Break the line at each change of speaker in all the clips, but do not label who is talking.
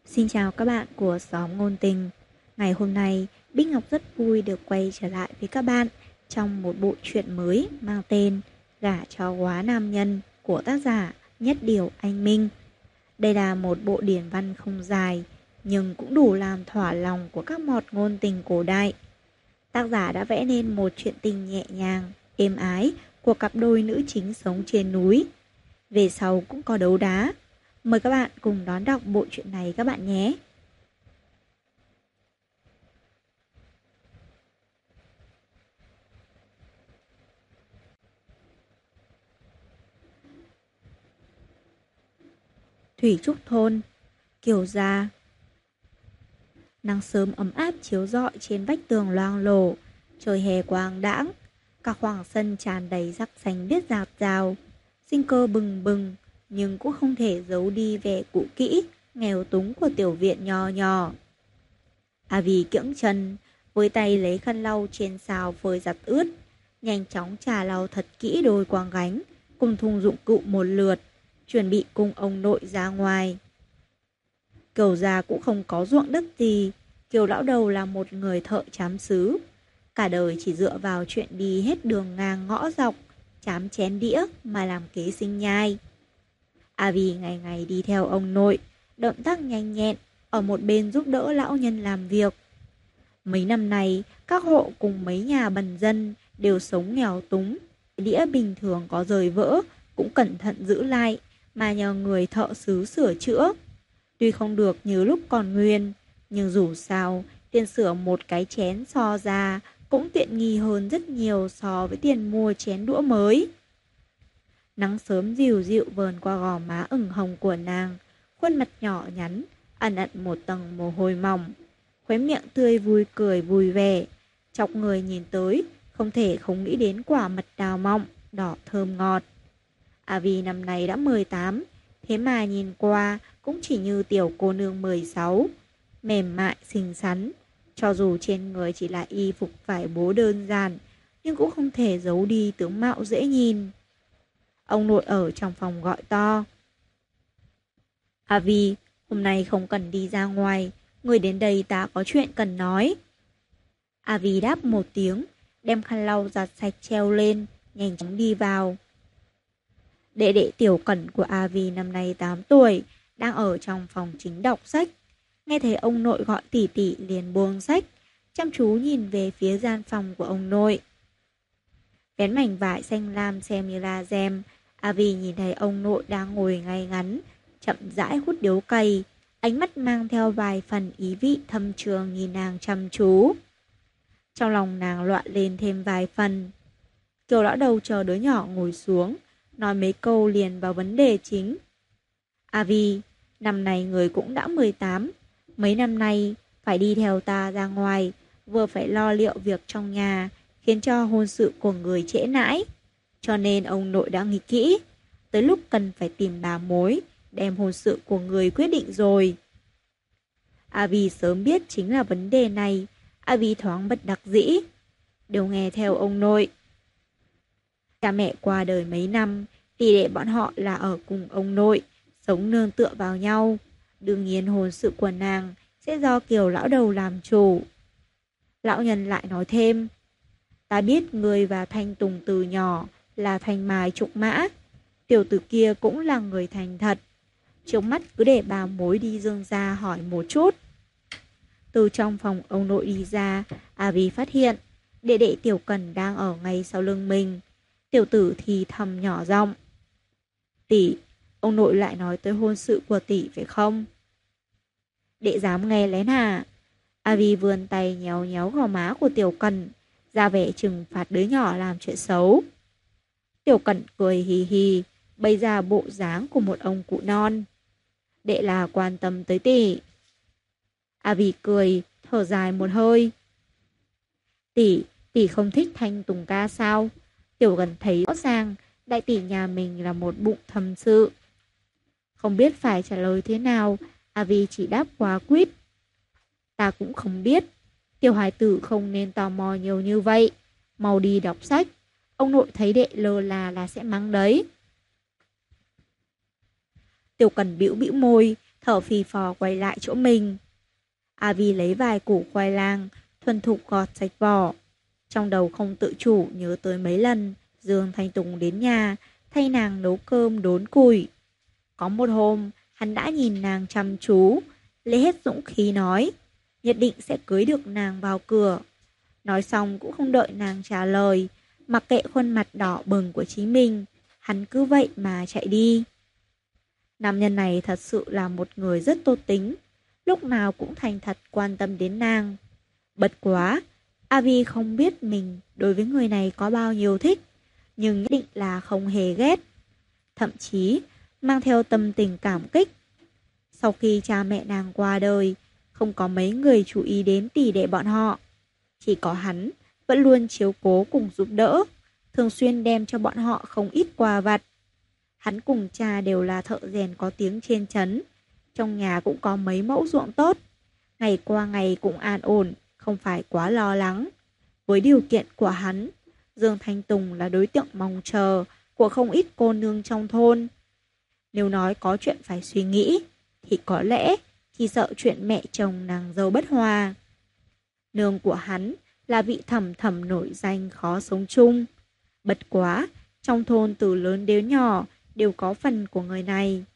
Xin chào các bạn của xóm ngôn tình. Ngày hôm nay, Bích Ngọc rất vui được quay trở lại với các bạn trong một bộ truyện mới mang tên Gả cho quá nam nhân của tác giả Nhất Điều Anh Minh. Đây là một bộ điển văn không dài, nhưng cũng đủ làm thỏa lòng của các mọt ngôn tình cổ đại. Tác giả đã vẽ nên một chuyện tình nhẹ nhàng, êm ái của cặp đôi nữ chính sống trên núi. Về sau cũng có đấu đá. Mời các bạn cùng đón đọc bộ truyện này các bạn nhé. Thủy Trúc Thôn, Kiều Gia. Nắng sớm ấm áp chiếu rọi trên vách tường loang lổ, trời hè quang đãng, cả khoảng sân tràn đầy rắc xanh biếc rạt rào, sinh cơ bừng bừng, nhưng cũng không thể giấu đi vẻ cũ kỹ, nghèo túng của tiểu viện nho nhỏ. A Vì kiễng chân, với tay lấy khăn lau trên xào phơi giặt ướt, nhanh chóng chà lau thật kỹ đôi quàng gánh, cùng thùng dụng cụ một lượt, chuẩn bị cùng ông nội ra ngoài. Kiều gia cũng không có ruộng đất gì, Kiều lão đầu là một người thợ chám sứ. Cả đời chỉ dựa vào chuyện đi hết đường ngang ngõ dọc, chám chén đĩa mà làm kế sinh nhai. A Vì ngày ngày đi theo ông nội, động tác nhanh nhẹn, ở một bên giúp đỡ lão nhân làm việc. Mấy năm nay, các hộ cùng mấy nhà bần dân đều sống nghèo túng. Đĩa bình thường có rời vỡ, cũng cẩn thận giữ lại, mà nhờ người thợ sứ sửa chữa. Tuy không được như lúc còn nguyên, nhưng dù sao, tiền sửa một cái chén so ra cũng tiện nghi hơn rất nhiều so với tiền mua chén đũa mới. Nắng sớm dịu dịu vờn qua gò má ửng hồng của nàng, khuôn mặt nhỏ nhắn, ẩn ẩn một tầng mồ hôi mỏng. Khóe miệng tươi vui cười vui vẻ, chọc người nhìn tới, không thể không nghĩ đến quả mật đào mọng, đỏ thơm ngọt. A Vì năm nay đã 18, thế mà nhìn qua cũng chỉ như tiểu cô nương 16, mềm mại xinh xắn. Cho dù trên người chỉ là y phục vải bố đơn giản, nhưng cũng không thể giấu đi tướng mạo dễ nhìn. Ông nội ở trong phòng gọi to. A Vì, hôm nay không cần đi ra ngoài, người đến đây ta có chuyện cần nói. A Vì đáp một tiếng, đem khăn lau giặt sạch treo lên, nhanh chóng đi vào. Đệ đệ Tiểu Cẩn của A Vì năm nay 8 tuổi, đang ở trong phòng chính đọc sách. Nghe thấy ông nội gọi tỷ tỷ liền buông sách, chăm chú nhìn về phía gian phòng của ông nội. Vén mảnh vải xanh lam xem như là rèm, A Vì nhìn thấy ông nội đang ngồi ngay ngắn, chậm rãi hút điếu cày, ánh mắt mang theo vài phần ý vị thâm trường nhìn nàng chăm chú. Trong lòng nàng loạn lên thêm vài phần. Kiều lão đầu chờ đứa nhỏ ngồi xuống, nói mấy câu liền vào vấn đề chính. A Vì, năm nay người cũng đã 18, mấy năm nay phải đi theo ta ra ngoài, vừa phải lo liệu việc trong nhà, khiến cho hôn sự của người trễ nãi. Cho nên ông nội đã nghĩ kỹ, tới lúc cần phải tìm bà mối, đem hôn sự của người quyết định rồi. A Vì sớm biết chính là vấn đề này, A Vì thoáng bất đắc dĩ, đều nghe theo ông nội. Cha mẹ qua đời mấy năm, tỷ lệ bọn họ là ở cùng ông nội, sống nương tựa vào nhau. Đương nhiên hôn sự của nàng sẽ do Kiều lão đầu làm chủ. Lão nhân lại nói thêm, ta biết người và Thanh Tùng từ nhỏ là thanh mai trúc mã, tiểu tử kia cũng là người thành thật. Trước mắt cứ để bà mối đi Dương gia hỏi một chút. Từ trong phòng ông nội đi ra, A Vì phát hiện đệ đệ Tiểu Cẩn đang ở ngay sau lưng mình. Tiểu tử thì thầm nhỏ giọng, tỷ, ông nội lại nói tới hôn sự của tỷ phải không? Đệ dám nghe lén hả? A Vi vươn tay nhéo nhéo gò má của Tiểu Cẩn, ra vẻ trừng phạt đứa nhỏ làm chuyện xấu. Tiểu Cẩn cười hì hì, bày ra bộ dáng của một ông cụ non. Đệ là quan tâm tới tỷ. A Vi cười, thở dài một hơi. Tỷ không thích Thanh Tùng ca sao? Tiểu Cẩn thấy rõ ràng đại tỷ nhà mình là một bụng thầm sự. Không biết phải trả lời thế nào, A Vi chỉ đáp quá quýt. Ta cũng không biết. Tiểu hài tử không nên tò mò nhiều như vậy. Mau đi đọc sách. Ông nội thấy đệ lơ là sẽ mắng đấy. Tiểu Cần bĩu bĩu môi, thở phì phò quay lại chỗ mình. A Vi lấy vài củ khoai lang, thuần thục gọt sạch vỏ. Trong đầu không tự chủ nhớ tới mấy lần Dương Thanh Tùng đến nhà, thay nàng nấu cơm đốn củi. Có một hôm, hắn đã nhìn nàng chăm chú, lấy hết dũng khí nói, nhất định sẽ cưới được nàng vào cửa. Nói xong cũng không đợi nàng trả lời, mặc kệ khuôn mặt đỏ bừng của chính mình, hắn cứ vậy mà chạy đi. Nam nhân này thật sự là một người rất tốt tính, lúc nào cũng thành thật quan tâm đến nàng. Bất quá, A Vi không biết mình đối với người này có bao nhiêu thích, nhưng nhất định là không hề ghét. Thậm chí, mang theo tâm tình cảm kích. Sau khi cha mẹ nàng qua đời, không có mấy người chú ý đến tỷ đệ bọn họ. Chỉ có hắn vẫn luôn chiếu cố cùng giúp đỡ, thường xuyên đem cho bọn họ không ít quà vặt. Hắn cùng cha đều là thợ rèn có tiếng trên trấn, trong nhà cũng có mấy mẫu ruộng tốt. Ngày qua ngày cũng an ổn, không phải quá lo lắng. Với điều kiện của hắn, Dương Thanh Tùng là đối tượng mong chờ của không ít cô nương trong thôn. Nếu nói có chuyện phải suy nghĩ, thì có lẽ chỉ sợ chuyện mẹ chồng nàng dâu bất hòa. Nương của hắn là vị thẩm thẩm nổi danh khó sống chung. Bất quá, trong thôn từ lớn đến nhỏ đều có phần của người này.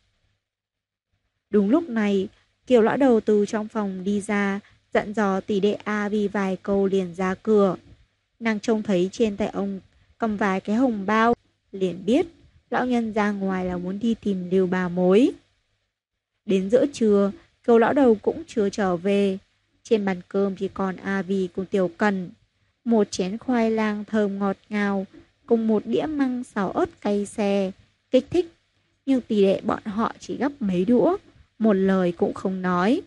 Đúng lúc này, Kiều lão đầu từ trong phòng đi ra, dặn dò tỷ đệ A Vi vài câu liền ra cửa. Nàng trông thấy trên tay ông cầm vài cái hồng bao, liền biết lão nhân ra ngoài là muốn đi tìm Lưu bà mối. Đến giữa trưa, Kiều lão đầu cũng chưa trở về. Trên bàn cơm chỉ còn A Vi cùng Tiểu Cần. Một chén khoai lang thơm ngọt ngào, cùng một đĩa măng xào ớt cay xè, kích thích. Nhưng tỷ đệ bọn họ chỉ gấp mấy đũa, một lời cũng không nói.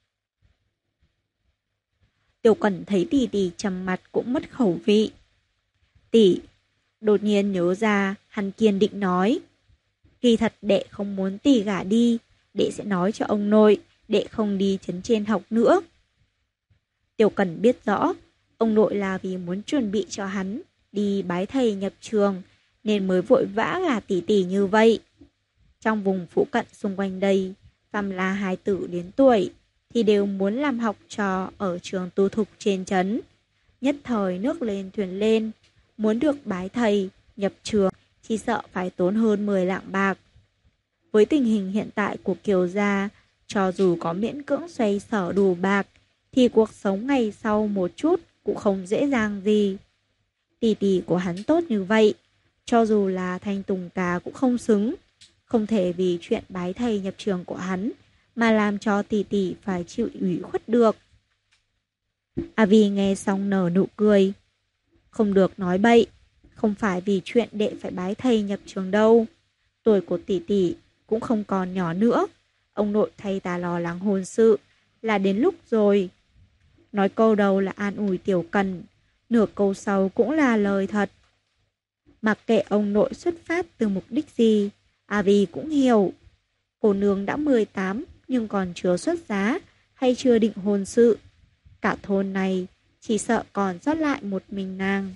Tiểu Cẩn thấy tỷ tỷ trầm mặt cũng mất khẩu vị. Tỷ, đột nhiên nhớ ra, hắn kiên định nói. Kỳ thật đệ không muốn tỷ gả đi, đệ sẽ nói cho ông nội, đệ không đi trấn trên học nữa. Tiểu Cẩn biết rõ, ông nội là vì muốn chuẩn bị cho hắn đi bái thầy nhập trường, nên mới vội vã gả tỷ tỷ như vậy. Trong vùng phụ cận xung quanh đây, phàm là hài tử đến tuổi, thì đều muốn làm học trò ở trường tư thục trên trấn. Nhất thời nước lên thuyền lên, muốn được bái thầy, nhập trường, chỉ sợ phải tốn hơn 10 lạng bạc. Với tình hình hiện tại của Kiều gia, cho dù có miễn cưỡng xoay sở đủ bạc, thì cuộc sống ngày sau một chút cũng không dễ dàng gì. Tỷ tỷ của hắn tốt như vậy, cho dù là Thanh Tùng ca cũng không xứng. Không thể vì chuyện bái thầy nhập trường của hắn mà làm cho tỷ tỷ phải chịu ủy khuất được. A Vi nghe xong nở nụ cười. Không được nói bậy, không phải vì chuyện đệ phải bái thầy nhập trường đâu. Tuổi của tỷ tỷ cũng không còn nhỏ nữa. Ông nội thay ta lo lắng hôn sự là đến lúc rồi. Nói câu đầu là an ủi Tiểu Cần, nửa câu sau cũng là lời thật. Mặc kệ ông nội xuất phát từ mục đích gì, A Vi cũng hiểu. Cô nương đã 18 nhưng còn chưa xuất giá hay chưa định hôn sự. Cả thôn này chỉ sợ còn sót lại một mình nàng.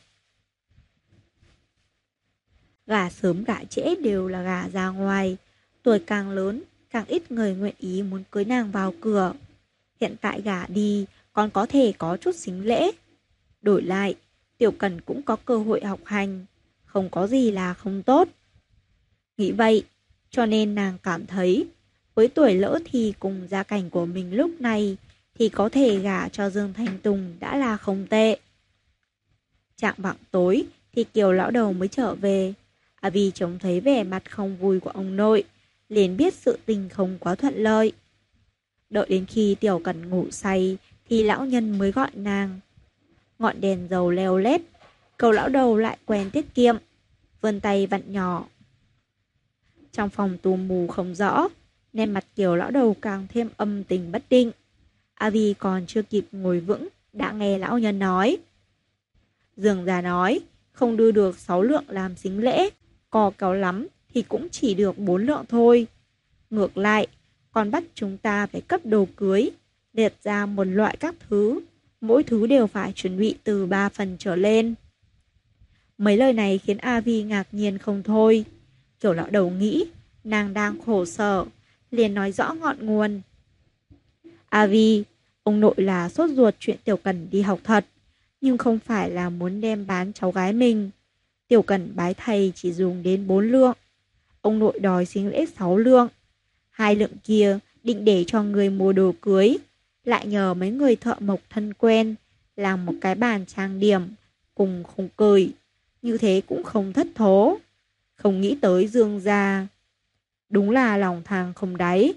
Gả sớm gả trễ đều là gả ra ngoài. Tuổi càng lớn, càng ít người nguyện ý muốn cưới nàng vào cửa. Hiện tại gả đi còn có thể có chút xính lễ. Đổi lại, Tiểu Cần cũng có cơ hội học hành. Không có gì là không tốt. Nghĩ vậy, cho nên nàng cảm thấy với tuổi lỡ thì cùng gia cảnh của mình lúc này thì có thể gả cho Dương Thanh Tùng đã là không tệ. Chạng vạng tối thì Kiều lão đầu mới trở về. À vì trông thấy vẻ mặt không vui của ông nội, liền biết sự tình không quá thuận lợi. Đợi đến khi Tiểu Cần ngủ say thì lão nhân mới gọi nàng. Ngọn đèn dầu leo lét, Kiều lão đầu lại quen tiết kiệm, vươn tay vặn nhỏ. Trong phòng tù mù không rõ, nên mặt Kiều lão đầu càng thêm âm tình bất định. A Vi còn chưa kịp ngồi vững, đã nghe lão nhân nói. Dương gia nói, không đưa được 6 lượng làm sính lễ, cò kéo lắm thì cũng chỉ được 4 lượng thôi. Ngược lại, còn bắt chúng ta phải cấp đồ cưới, liệt ra một loại các thứ, mỗi thứ đều phải chuẩn bị từ 3 phần trở lên. Mấy lời này khiến A Vi ngạc nhiên không thôi. Kiều lão đầu nghĩ, nàng đang khổ sở, liền nói rõ ngọn nguồn. A Vi, ông nội là sốt ruột chuyện Tiểu Cẩn đi học thật, nhưng không phải là muốn đem bán cháu gái mình. Tiểu Cẩn bái thầy chỉ dùng đến 4 lượng. Ông nội đòi sính lễ 6 lượng. 2 lượng kia định để cho người mua đồ cưới, lại nhờ mấy người thợ mộc thân quen làm một cái bàn trang điểm cùng khung cười, như thế cũng không thất thố. Không nghĩ tới Dương gia, đúng là lòng thang không đáy.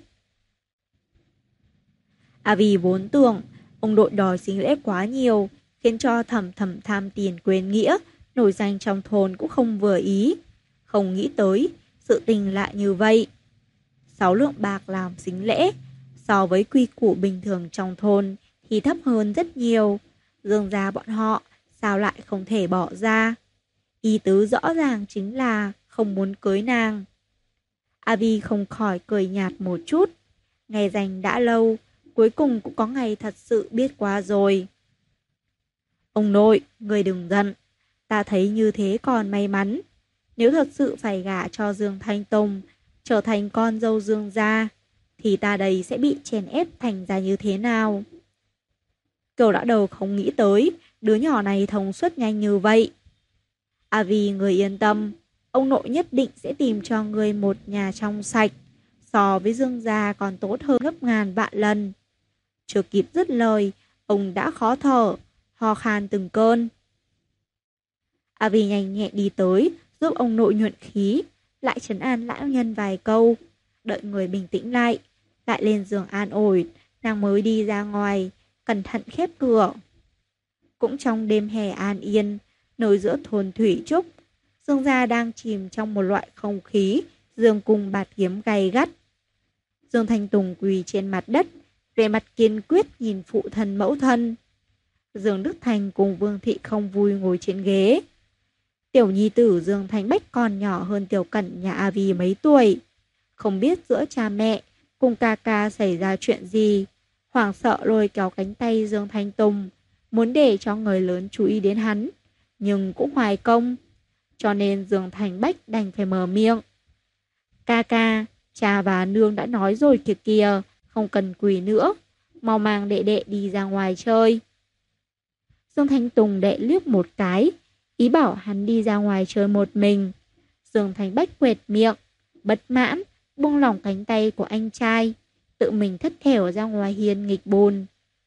À vì vốn tưởng ông nội đòi sính lễ quá nhiều, khiến cho Thẩm Thẩm tham tiền quên nghĩa, nổi danh trong thôn cũng không vừa ý. Không nghĩ tới sự tình lại như vậy. 6 lượng bạc làm sính lễ, so với quy củ bình thường trong thôn thì thấp hơn rất nhiều. Dương gia bọn họ sao lại không thể bỏ ra? Ý tứ rõ ràng chính là không muốn cưới nàng. A Vi không khỏi cười nhạt một chút. Ngày dành đã lâu, cuối cùng cũng có ngày thật sự biết qua rồi. Ông nội, người đừng giận. Ta thấy như thế còn may mắn. Nếu thật sự phải gả cho Dương Thanh Tùng, trở thành con dâu Dương gia, thì ta đây sẽ bị chèn ép thành ra như thế nào? Kiều đã đầu không nghĩ tới, đứa nhỏ này thông suốt nhanh như vậy. À vì người yên tâm, ông nội nhất định sẽ tìm cho người một nhà trong sạch, so với Dương gia còn tốt hơn gấp ngàn vạn lần. Chưa kịp dứt lời, ông đã khó thở, ho khan từng cơn. À vì nhanh nhẹn đi tới, giúp ông nội nhuận khí, lại trấn an lão nhân vài câu, đợi người bình tĩnh lại lên giường an ủi, nàng mới đi ra ngoài, cẩn thận khép cửa. Cũng trong đêm hè an yên, nơi giữa thôn Thủy Trúc, Dương gia đang chìm trong một loại không khí dương cung bạt kiếm gay gắt. Dương Thanh Tùng quỳ trên mặt đất, vẻ mặt kiên quyết nhìn phụ thân mẫu thân. Dương Đức Thành cùng Vương Thị không vui ngồi trên ghế. Tiểu nhi tử Dương Thanh Bách còn nhỏ hơn Tiểu Cẩn nhà A Vi mấy tuổi. Không biết giữa cha mẹ cùng ca ca xảy ra chuyện gì. Hoảng sợ lôi kéo cánh tay Dương Thanh Tùng, muốn để cho người lớn chú ý đến hắn, nhưng cũng hoài công. Cho nên Dương Thanh Bách đành phải mở miệng. Ca ca, cha và nương đã nói rồi kìa kìa, không cần quỳ nữa, mau mang đệ đệ đi ra ngoài chơi. Dương Thanh Tùng đệ liếc một cái, ý bảo hắn đi ra ngoài chơi một mình. Dương Thanh Bách quệt miệng, bất mãn, buông lỏng cánh tay của anh trai, tự mình thất thểu ra ngoài hiên nghịch bùn.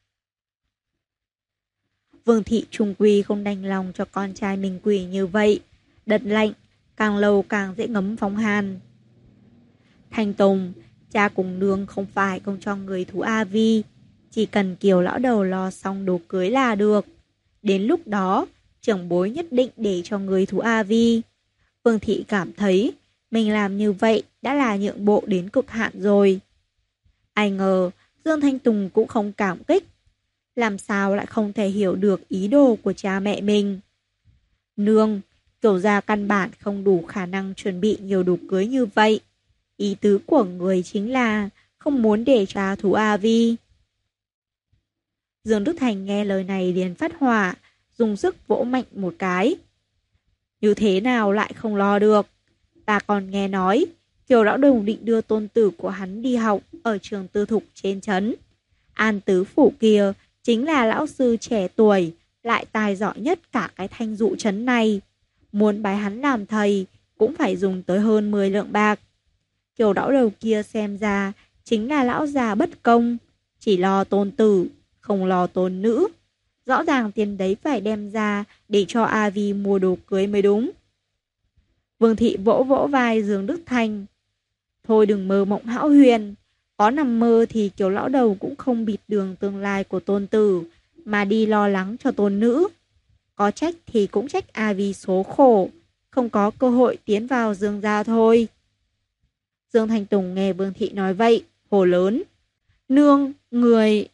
Vương Thị trung quy không đành lòng cho con trai mình quỳ như vậy. Đất lạnh, càng lâu càng dễ ngấm phong hàn. Thanh Tùng, cha cùng nương không phải không cho người thú A Vi, chỉ cần Kiều lão đầu lo xong đồ cưới là được. Đến lúc đó, trưởng bối nhất định để cho người thú A Vi. Vương Thị cảm thấy mình làm như vậy đã là nhượng bộ đến cực hạn rồi. Ai ngờ Dương Thanh Tùng cũng không cảm kích. Làm sao lại không thể hiểu được ý đồ của cha mẹ mình. Nương, Kiều gia căn bản không đủ khả năng chuẩn bị nhiều đồ cưới như vậy. Ý tứ của người chính là không muốn để cha thú A Vi. Dương Đức Thành nghe lời này liền phát hỏa, dùng sức vỗ mạnh một cái. Như thế nào lại không lo được? Ta còn nghe nói Kiều lão đồng định đưa tôn tử của hắn đi học ở trường tư thục trên trấn. An tứ phủ kia chính là lão sư trẻ tuổi, lại tài giỏi nhất cả cái Thanh Dụ trấn này. Muốn bái hắn làm thầy cũng phải dùng tới hơn 10 lượng bạc. Kiều lão đầu kia xem ra chính là lão già bất công, chỉ lo tôn tử, không lo tôn nữ. Rõ ràng tiền đấy phải đem ra để cho A Vi mua đồ cưới mới đúng. Vương Thị vỗ vỗ vai Dương Đức Thành. Thôi đừng mơ mộng hão huyền. Có nằm mơ thì Kiều lão đầu cũng không bịt đường tương lai của tôn tử, mà đi lo lắng cho tôn nữ. Có trách thì cũng trách A Vi số khổ, không có cơ hội tiến vào Dương gia thôi. Dương Thanh Tùng nghe Vương Thị nói vậy, hổ lớn. Nương, người...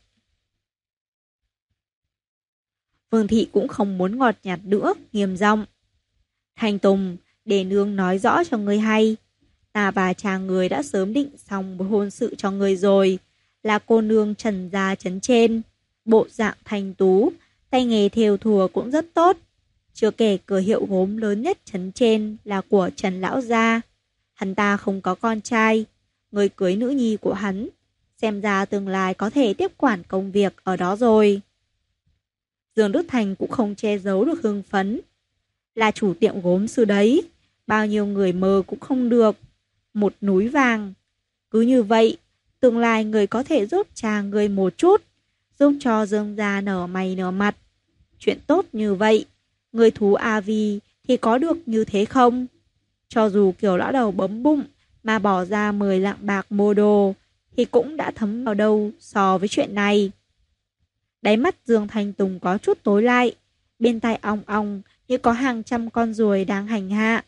Vương Thị cũng không muốn ngọt nhạt nữa, nghiêm giọng. Thanh Tùng, để nương nói rõ cho người hay. Ta và cha người đã sớm định xong một hôn sự cho người rồi, là cô nương Trần gia trấn trên. Bộ dạng thanh tú, tay nghề thêu thùa cũng rất tốt. Chưa kể cửa hiệu gốm lớn nhất trấn trên là của Trần lão gia. Hắn ta không có con trai, người cưới nữ nhi của hắn, xem ra tương lai có thể tiếp quản công việc ở đó rồi. Dương Đức Thành cũng không che giấu được hưng phấn. Là chủ tiệm gốm sư đấy, bao nhiêu người mơ cũng không được. Một núi vàng. Cứ như vậy, tương lai người có thể giúp cha người một chút, giúp cho Dương gia nở mày nở mặt. Chuyện tốt như vậy, người thú A Vi thì có được như thế không? Cho dù kiểu lão đầu bấm bụng mà bỏ ra 10 lạng bạc mua đồ, thì cũng đã thấm vào đâu so với chuyện này. Đáy mắt Dương Thanh Tùng có chút tối lại, bên tai ong ong như có hàng trăm con ruồi đang hành hạ.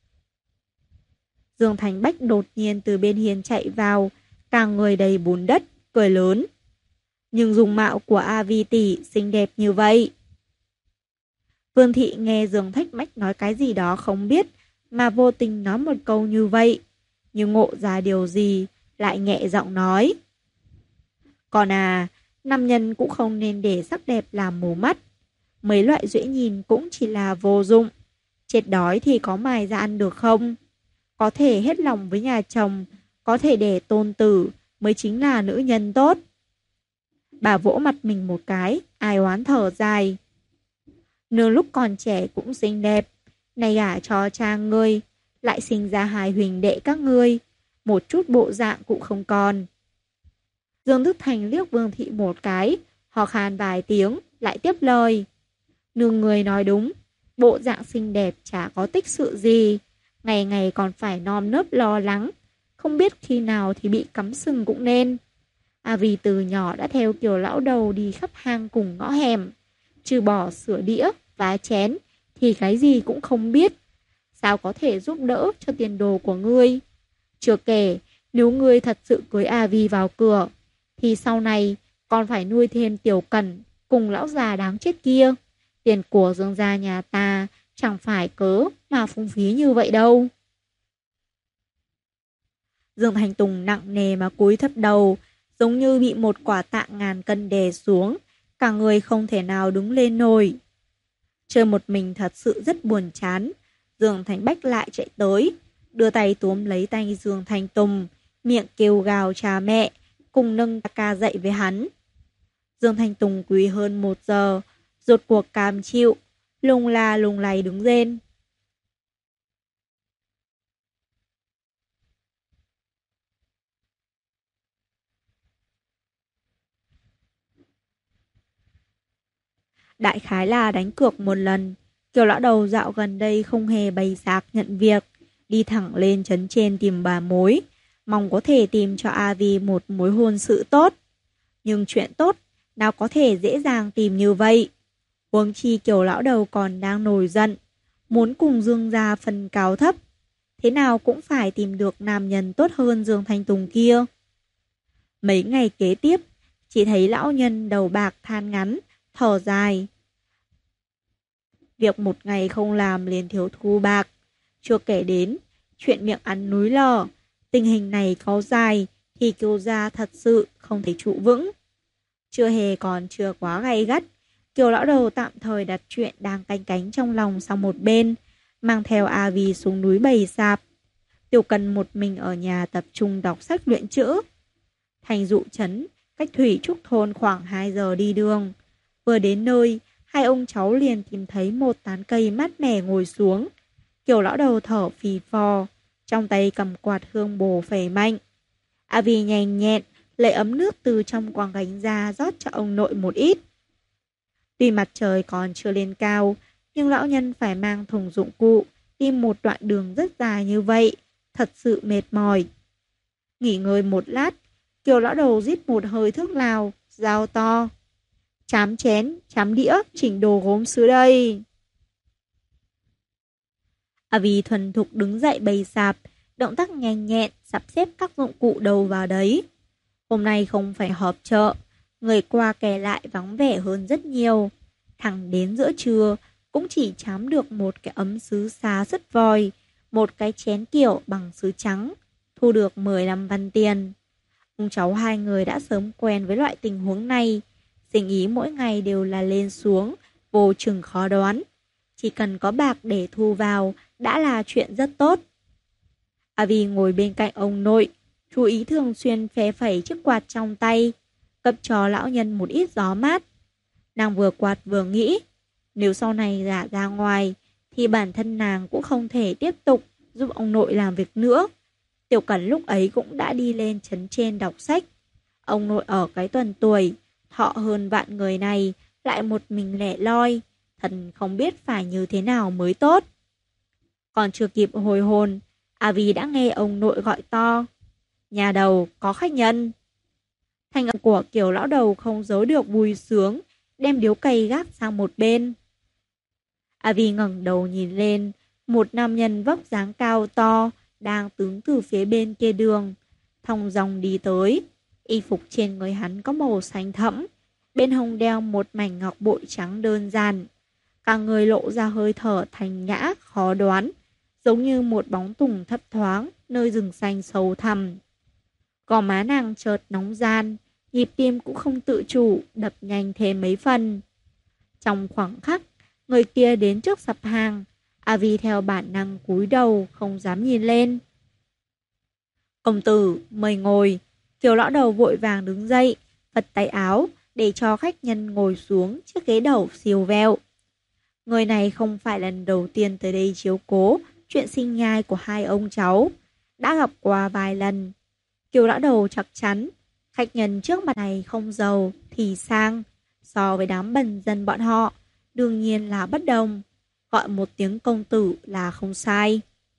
Dương Thành Bách đột nhiên từ bên hiên chạy vào, cả người đầy bùn đất, cười lớn. Nhưng dung mạo của A Vi tỷ xinh đẹp như vậy. Vương Thị nghe Dương Thanh Bách nói cái gì đó không biết, mà vô tình nói một câu như vậy. Nhưng ngộ ra điều gì, lại nhẹ giọng nói. Còn à, nam nhân cũng không nên để sắc đẹp làm mù mắt. Mấy loại dễ nhìn cũng chỉ là vô dụng. Chết đói thì có mài ra ăn được không? Có thể hết lòng với nhà chồng, có thể để tôn tử mới chính là nữ nhân tốt. Bà vỗ mặt mình một cái, ai oán thở dài. Nương lúc còn trẻ cũng xinh đẹp, này gả cho cha ngươi, lại sinh ra hai huỳnh đệ các ngươi, một chút bộ dạng cũng không còn. Dương Đức Thành liếc Vương Thị một cái, ho khan vài tiếng, lại tiếp lời. Nương người nói đúng, bộ dạng xinh đẹp chả có tích sự gì, ngày ngày còn phải nom nớp lo lắng, không biết khi nào thì bị cắm sừng cũng nên. À vì từ nhỏ đã theo kiểu lão đầu đi khắp hang cùng ngõ hẻm, trừ bỏ sửa đĩa, vá chén, thì cái gì cũng không biết. Sao có thể giúp đỡ cho tiền đồ của ngươi? Chưa kể, nếu ngươi thật sự cưới A Vi vào cửa, thì sau này còn phải nuôi thêm Tiểu Cẩn cùng lão già đáng chết kia. Tiền của Dương gia nhà ta chẳng phải cớ mà phung phí như vậy đâu. Dương Thành Tùng nặng nề mà cúi thấp đầu, giống như bị một quả tạ ngàn cân đè xuống, cả người không thể nào đứng lên nổi. Chơi một mình thật sự rất buồn chán. Dương Thành Bách lại chạy tới, đưa tay túm lấy tay Dương Thành Tùng, miệng kêu gào cha mẹ, cùng nâng ca dậy với hắn. Dương Thành Tùng quỳ hơn 1 giờ, rốt cuộc cam chịu, lung la lung lay đứng lên. Đại khái là đánh cược một lần, kiểu lão đầu dạo gần đây không hề bày sạc nhận việc, đi thẳng lên trấn trên tìm bà mối, mong có thể tìm cho A Vi một mối hôn sự tốt. Nhưng chuyện tốt nào có thể dễ dàng tìm như vậy. Huống chi kiểu lão đầu còn đang nổi giận, muốn cùng Dương gia phân cao thấp. Thế nào cũng phải tìm được nam nhân tốt hơn Dương Thanh Tùng kia. Mấy ngày kế tiếp, chỉ thấy lão nhân đầu bạc than ngắn, thở dài. Việc một ngày không làm liền thiếu thu bạc. Chưa kể đến chuyện miệng ăn núi lở. Tình hình này có dài thì Kiều gia thật sự không thể trụ vững. Chưa hề còn chưa quá gay gắt, Kiều lão đầu tạm thời đặt chuyện đang canh cánh trong lòng sang một bên, mang theo A Vi xuống núi bày sạp. Tiểu Cần một mình ở nhà tập trung đọc sách luyện chữ. Thành Dụ trấn, cách Thủy Trúc thôn khoảng 2 giờ đi đường. Vừa đến nơi, hai ông cháu liền tìm thấy một tán cây mát mẻ ngồi xuống. Kiều lão đầu thở phì phò, trong tay cầm quạt hương bồ phẩy mạnh. A Vi nhanh nhẹn lấy ấm nước từ trong quàng gánh ra rót cho ông nội một ít. Tuy mặt trời còn chưa lên cao, nhưng lão nhân phải mang thùng dụng cụ đi một đoạn đường rất dài như vậy, thật sự mệt mỏi. Nghỉ ngơi một lát, Kiều lão đầu rít một hơi thuốc lào, dao to. Chám chén, chám đĩa, chỉnh đồ gốm sứ đây. A Vi thuần thục đứng dậy bày sạp, động tác nhanh nhẹn, sắp xếp các dụng cụ đầu vào đấy. Hôm nay không phải họp chợ, người qua kẻ lại vắng vẻ hơn rất nhiều. Thẳng đến giữa trưa, cũng chỉ chám được một cái ấm sứ xá sứt vòi, một cái chén kiểu bằng sứ trắng, thu được 15 văn tiền. Ông cháu hai người đã sớm quen với loại tình huống này, sinh ý mỗi ngày đều là lên xuống, vô chừng khó đoán. Chỉ cần có bạc để thu vào đã là chuyện rất tốt. A Vi ngồi bên cạnh ông nội, Chú ý thường xuyên phe phẩy chiếc quạt trong tay, cấp cho lão nhân một ít gió mát. Nàng vừa quạt vừa nghĩ, nếu sau này gả ra ngoài, thì bản thân nàng cũng không thể tiếp tục giúp ông nội làm việc nữa. Tiểu Cẩn lúc ấy cũng đã đi lên trấn trên đọc sách. Ông nội ở cái tuần tuổi, thọ hơn vạn người này, lại một mình lẻ loi, thần không biết phải như thế nào mới tốt. Còn chưa kịp hồi hồn, A Vi đã nghe ông nội gọi to: "Nhà đầu có khách nhân." Thanh âm của Kiều lão đầu không giấu được vui sướng, đem điếu cày gác sang một bên. A Vi ngẩng đầu nhìn lên, một nam nhân vóc dáng cao to đang đứng từ phía bên kia đường, thong dong đi tới. Y phục trên người hắn có màu xanh thẫm, bên hông đeo một mảnh ngọc bội trắng đơn giản. Cả người lộ ra hơi thở thanh nhã, khó đoán, giống như một bóng tùng thấp thoáng nơi rừng xanh sâu thẳm. Gò má nàng chợt nóng gian, nhịp tim cũng không tự chủ, đập nhanh thêm mấy phần. Trong khoảng khắc, người kia đến trước sập hàng, A Vi theo bản năng cúi đầu, không dám nhìn lên. "Công tử, mời ngồi." Kiều lão đầu vội vàng đứng dậy, phật tay áo để cho khách nhân ngồi xuống chiếc ghế đầu siêu vẹo. Người này không phải lần đầu tiên tới đây chiếu cố chuyện sinh nhai của hai ông cháu, đã gặp qua vài lần. Kiều lão đầu chắc chắn khách nhân trước mặt này không giàu thì sang, so với đám bần dân bọn họ đương nhiên là bất đồng, gọi một tiếng công tử là không sai.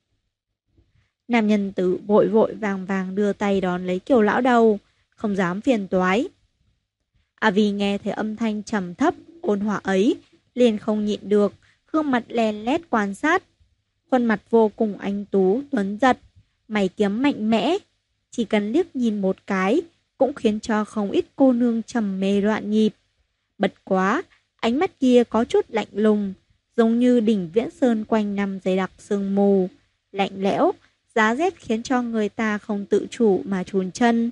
Nam nhân tử vội vội vàng vàng đưa tay đón lấy Kiều lão đầu, không dám phiền toái. A Vi nghe thấy âm thanh trầm thấp ôn hòa ấy, liền không nhịn được, gương mặt len lét quan sát. Khuôn mặt vô cùng anh tú tuấn giật, mày kiếm mạnh mẽ, chỉ cần liếc nhìn một cái cũng khiến cho không ít cô nương trầm mê loạn nhịp. Bật quá, ánh mắt kia có chút lạnh lùng, giống như đỉnh Viễn Sơn quanh năm dày đặc sương mù, lạnh lẽo, giá rét khiến cho người ta không tự chủ mà chùn chân.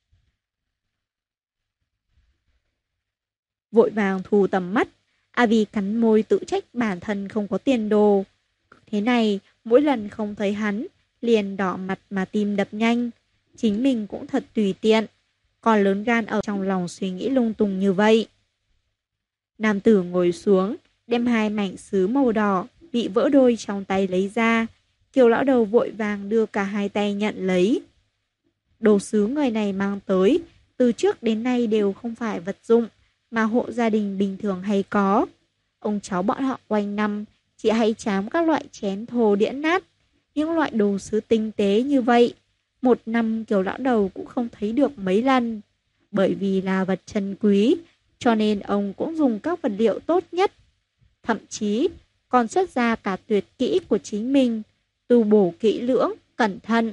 Vội vàng thu tầm mắt, A Vi cắn môi tự trách bản thân không có tiền đồ. Thế này, mỗi lần không thấy hắn, liền đỏ mặt mà tim đập nhanh. Chính mình cũng thật tùy tiện, còn lớn gan ở trong lòng suy nghĩ lung tung như vậy. Nam tử ngồi xuống, đem hai mảnh sứ màu đỏ bị vỡ đôi trong tay lấy ra. Kiều lão đầu vội vàng đưa cả hai tay nhận lấy. Đồ sứ người này mang tới, từ trước đến nay đều không phải vật dụng mà hộ gia đình bình thường hay có. Ông cháu bọn họ quanh năm chỉ hay chám các loại chén thô đĩa nát, những loại đồ sứ tinh tế như vậy. Một năm Kiều lão đầu cũng không thấy được mấy lần. Bởi vì là vật trân quý, cho nên ông cũng dùng các vật liệu tốt nhất. Thậm chí còn xuất ra cả tuyệt kỹ của chính mình, tu bổ kỹ lưỡng, cẩn thận.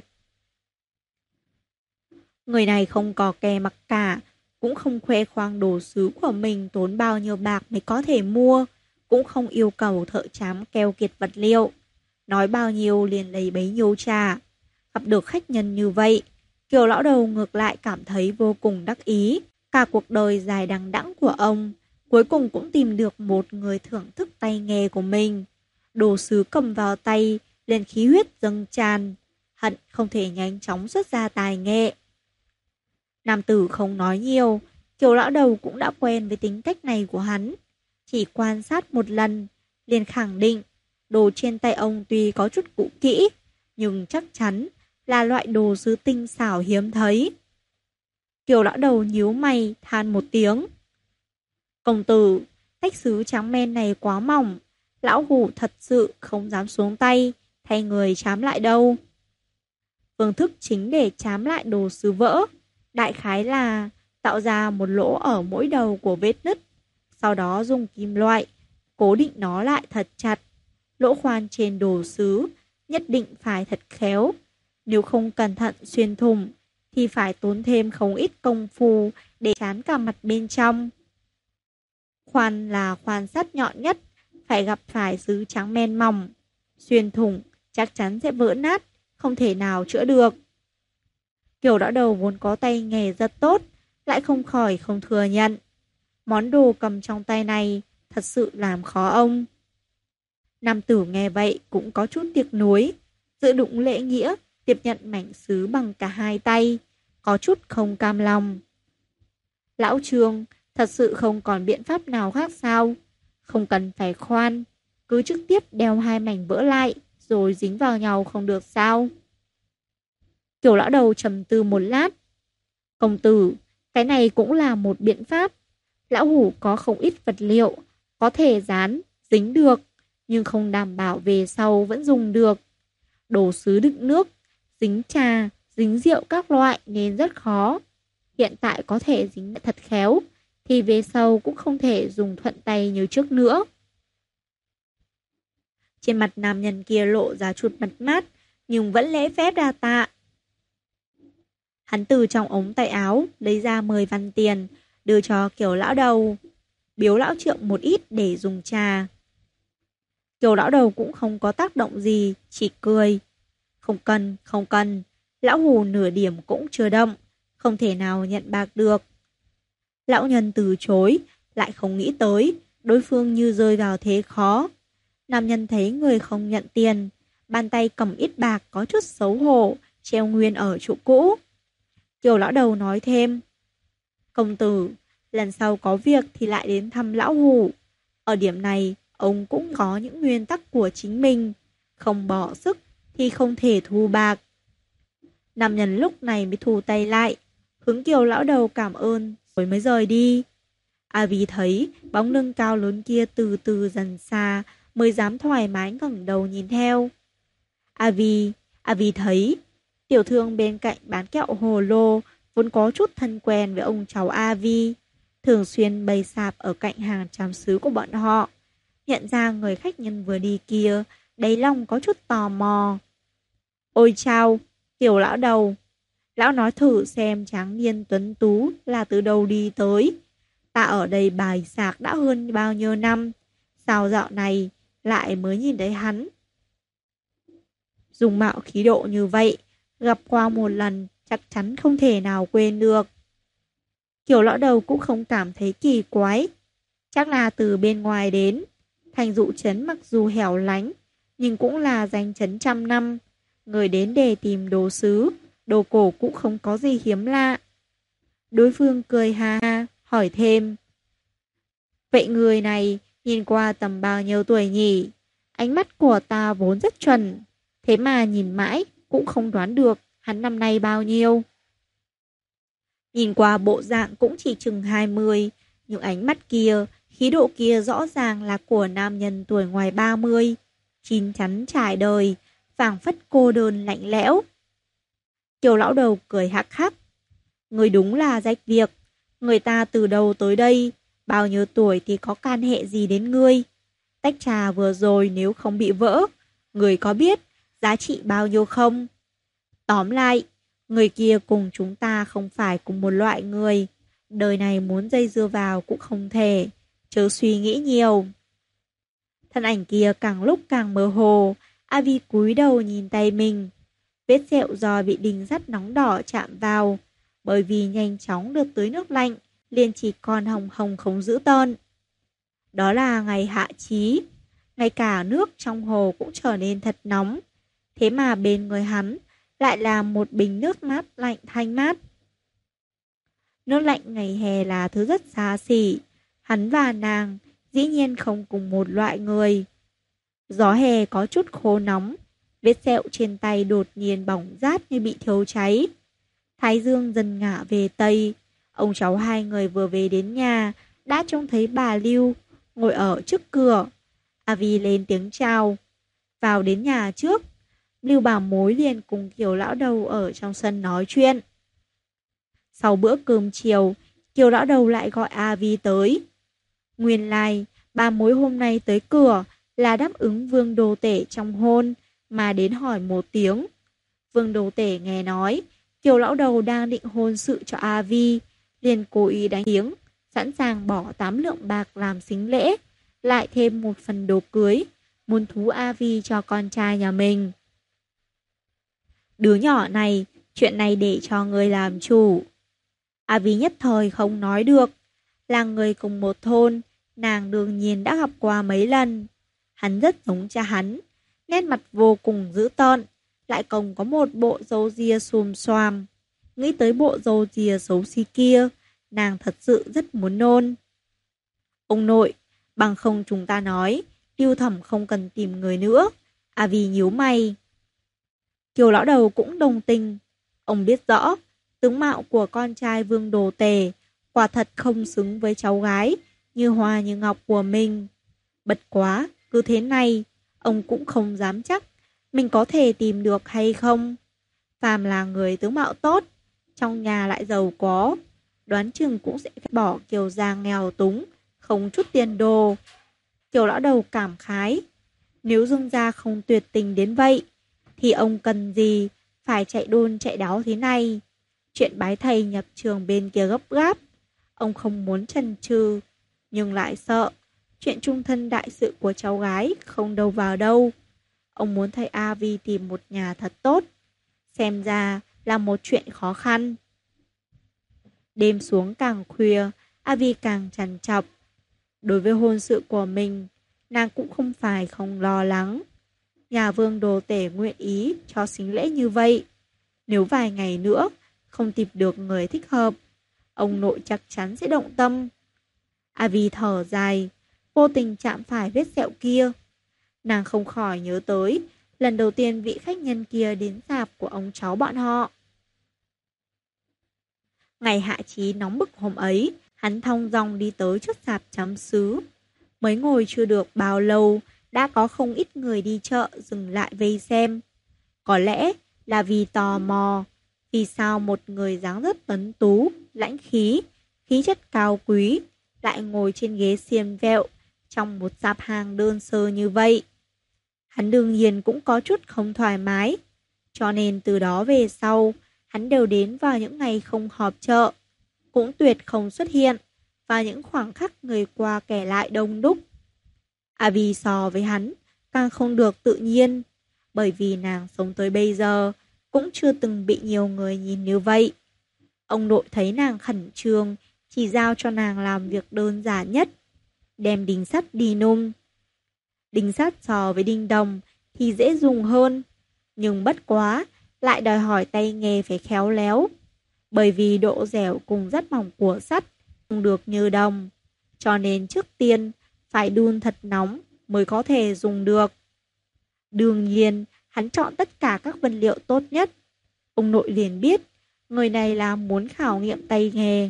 Người này không có kè mặc cả, cũng không khoe khoang đồ sứ của mình tốn bao nhiêu bạc mới có thể mua, cũng không yêu cầu thợ chám keo kiệt vật liệu. Nói bao nhiêu liền lấy bấy nhiêu trả. Gặp được khách nhân như vậy, Kiều lão đầu ngược lại cảm thấy vô cùng đắc ý. Cả cuộc đời dài đằng đẵng của ông, cuối cùng cũng tìm được một người thưởng thức tay nghề của mình. Đồ sứ cầm vào tay, lên khí huyết dâng tràn, hận không thể nhanh chóng xuất ra tài nghệ. Nam tử không nói nhiều, Kiều lão đầu cũng đã quen với tính cách này của hắn. Chỉ quan sát một lần, liền khẳng định, đồ trên tay ông tuy có chút cũ kỹ, nhưng chắc chắn là loại đồ sứ tinh xảo hiếm thấy. Kiều lão đầu nhíu mày, than một tiếng. "Công tử, tách sứ trắng men này quá mỏng, lão hủ thật sự không dám xuống tay, thay người chám lại đâu." Phương thức chính để chám lại đồ sứ vỡ, đại khái là tạo ra một lỗ ở mỗi đầu của vết nứt, sau đó dùng kim loại cố định nó lại thật chặt. Lỗ khoan trên đồ sứ nhất định phải thật khéo, nếu không cẩn thận xuyên thủng thì phải tốn thêm không ít công phu để chán cả mặt bên trong. Khoan là khoan sắt nhọn nhất, phải gặp phải sứ trắng men mỏng, xuyên thủng chắc chắn sẽ vỡ nát, không thể nào chữa được. Kiều lão đầu vốn có tay nghề rất tốt, lại không khỏi không thừa nhận. Món đồ cầm trong tay này thật sự làm khó ông. Nam tử nghe vậy cũng có chút tiếc nuối, giữ đụng lễ nghĩa, tiếp nhận mảnh sứ bằng cả hai tay, có chút không cam lòng. Lão Trương, thật sự không còn biện pháp nào khác sao? Không cần phải khoan, cứ trực tiếp đeo hai mảnh vỡ lại, rồi dính vào nhau không được sao? Kiều lão đầu trầm tư một lát. Công tử, cái này cũng là một biện pháp. Lão hủ có không ít vật liệu, có thể dán, dính được, nhưng không đảm bảo về sau vẫn dùng được. Đồ sứ đựng nước, dính trà, dính rượu các loại nên rất khó. Hiện tại có thể dính thật khéo, thì về sau cũng không thể dùng thuận tay như trước nữa. Trên mặt nam nhân kia lộ ra chút mặt mát, nhưng vẫn lễ phép đa tạ. Hắn từ trong ống tay áo lấy ra 10 văn tiền, đưa cho Kiều lão đầu, biếu lão Trượng một ít để dùng trà. Kiều lão đầu cũng không có tác động gì, chỉ cười. Không cần, không cần, lão hù nửa điểm cũng chưa động, không thể nào nhận bạc được. Lão nhân từ chối, lại không nghĩ tới, đối phương như rơi vào thế khó. Nam nhân thấy người không nhận tiền, bàn tay cầm ít bạc có chút xấu hổ, treo nguyên ở chỗ cũ. Kiều lão đầu nói thêm, công tử, lần sau có việc thì lại đến thăm lão hủ. Ở điểm này, ông cũng có những nguyên tắc của chính mình, không bỏ sức thì không thể thu bạc. Nam nhân lúc này mới thu tay lại, hướng Kiều lão đầu cảm ơn rồi mới rời đi. A Vi thấy bóng lưng cao lớn kia từ từ dần xa, mới dám thoải mái ngẩng đầu nhìn theo. A Vi thấy tiểu thương bên cạnh bán kẹo hồ lô vốn có chút thân quen với ông cháu A Vi, thường xuyên bày sạp ở cạnh hàng tràm sứ của bọn họ. Nhận ra người khách nhân vừa đi kia, đáy lòng có chút tò mò. Ôi chao, Kiều lão đầu, lão nói thử xem tráng niên tuấn tú là từ đâu đi tới. Ta ở đây bài sạc đã hơn bao nhiêu năm, sao dạo này lại mới nhìn thấy hắn. Dùng mạo khí độ như vậy, gặp qua một lần chắc chắn không thể nào quên được. Kiều lão đầu cũng không cảm thấy kỳ quái, chắc là từ bên ngoài đến. Thành Dụ trấn mặc dù hẻo lánh, nhưng cũng là danh trấn trăm năm. Người đến để tìm đồ sứ, đồ cổ cũng không có gì hiếm lạ. Đối phương cười ha ha, hỏi thêm. Vậy người này nhìn qua tầm bao nhiêu tuổi nhỉ? Ánh mắt của ta vốn rất chuẩn, thế mà nhìn mãi cũng không đoán được hắn năm nay bao nhiêu. Nhìn qua bộ dạng cũng chỉ chừng 20, nhưng ánh mắt kia, khí độ kia rõ ràng là của nam nhân tuổi ngoài 30, chín chắn trải đời, phảng phất cô đơn lạnh lẽo. Kiều lão đầu cười hắc hắc. Người đúng là rách việc, người ta từ đầu tới đây, bao nhiêu tuổi thì có can hệ gì đến ngươi. Tách trà vừa rồi nếu không bị vỡ, người có biết giá trị bao nhiêu không? Tóm lại, người kia cùng chúng ta không phải cùng một loại người. Đời này muốn dây dưa vào cũng không thể, chớ suy nghĩ nhiều. Thân ảnh kia càng lúc càng mơ hồ, A Vi cúi đầu nhìn tay mình. Vết sẹo do bị đinh sắt nóng đỏ chạm vào, bởi vì nhanh chóng được tưới nước lạnh, liền chỉ còn hồng hồng không giữ tơn. Đó là ngày hạ chí, ngay cả nước trong hồ cũng trở nên thật nóng. Thế mà bên người hắn lại là một bình nước mát lạnh thanh mát. Nước lạnh ngày hè là thứ rất xa xỉ, hắn và nàng dĩ nhiên không cùng một loại người. Gió hè có chút khô nóng, vết sẹo trên tay đột nhiên bỏng rát như bị thiêu cháy. Thái dương dần ngả về Tây, ông cháu hai người vừa về đến nhà, đã trông thấy bà Lưu ngồi ở trước cửa. A Vi lên tiếng chào. Vào đến nhà trước, Lưu bà mối liền cùng Kiều lão đầu ở trong sân nói chuyện. Sau bữa cơm chiều, Kiều lão đầu lại gọi A Vi tới. Nguyên lai, bà mối hôm nay tới cửa là đáp ứng Vương Đồ Tể trong hôn, mà đến hỏi một tiếng. Vương Đồ Tể nghe nói, Kiều lão đầu đang định hôn sự cho A Vi, liền cố ý đánh tiếng, sẵn sàng bỏ 8 lượng bạc làm sính lễ, lại thêm một phần đồ cưới, muốn thú A Vi cho con trai nhà mình. Đứa nhỏ này, chuyện này để cho người làm chủ. A Vi nhất thời không nói được, là người cùng một thôn, nàng đương nhiên đã gặp qua mấy lần. Hắn rất giống cha hắn, nét mặt vô cùng dữ tợn, lại còn có một bộ râu ria xồm xoàm. Nghĩ tới bộ râu ria xấu xí kia, nàng thật sự rất muốn nôn. Ông nội, bằng không chúng ta nói, Lưu Thẩm không cần tìm người nữa. À vì nhíu mày. Kiều lão đầu cũng đồng tình. Ông biết rõ, tướng mạo của con trai Vương Đồ Tề quả thật không xứng với cháu gái như hoa như ngọc của mình. Bật quá, cứ thế này, ông cũng không dám chắc mình có thể tìm được hay không. Phàm là người tướng mạo tốt, trong nhà lại giàu có, đoán chừng cũng sẽ bỏ Kiều gia nghèo túng, không chút tiền đồ. Kiều lão đầu cảm khái, nếu Dương gia không tuyệt tình đến vậy, thì ông cần gì phải chạy đôn chạy đáo thế này. Chuyện bái thầy nhập trường bên kia gấp gáp, ông không muốn chần chừ, nhưng lại sợ chuyện chung thân đại sự của cháu gái không đâu vào đâu. Ông muốn thầy A Vi tìm một nhà thật tốt, xem ra là một chuyện khó khăn. Đêm xuống càng khuya, A Vi càng trằn trọc. Đối với hôn sự của mình, nàng cũng không phải không lo lắng. Nhà Vương Đồ Tể nguyện ý cho sính lễ như vậy. Nếu vài ngày nữa không tìm được người thích hợp, ông nội chắc chắn sẽ động tâm. A Vi thở dài, vô tình chạm phải vết sẹo kia. Nàng không khỏi nhớ tới lần đầu tiên vị khách nhân kia đến rạp của ông cháu bọn họ. Ngày hạ trí nóng bức hôm ấy, hắn thong dong đi tới trước rạp chám sứ. Mới ngồi chưa được bao lâu, đã có không ít người đi chợ dừng lại vây xem. Có lẽ là vì tò mò, vì sao một người dáng rất tuấn tú, lãnh khí, khí chất cao quý, lại ngồi trên ghế xiêm vẹo trong một dạp hàng đơn sơ như vậy. Hắn đương nhiên cũng có chút không thoải mái, cho nên từ đó về sau, hắn đều đến vào những ngày không họp chợ, cũng tuyệt không xuất hiện vào những khoảng khắc người qua kẻ lại đông đúc. À vì so với hắn, càng không được tự nhiên, bởi vì nàng sống tới bây giờ cũng chưa từng bị nhiều người nhìn như vậy. Ông nội thấy nàng khẩn trương, chỉ giao cho nàng làm việc đơn giản nhất, đem đinh sắt đi nung. Đinh sắt so với đinh đồng thì dễ dùng hơn, nhưng bất quá lại đòi hỏi tay nghề phải khéo léo, bởi vì độ dẻo cùng rất mỏng của sắt không được như đồng, cho nên trước tiên phải đun thật nóng mới có thể dùng được. Đương nhiên, hắn chọn tất cả các vật liệu tốt nhất. Ông nội liền biết, người này là muốn khảo nghiệm tay nghề.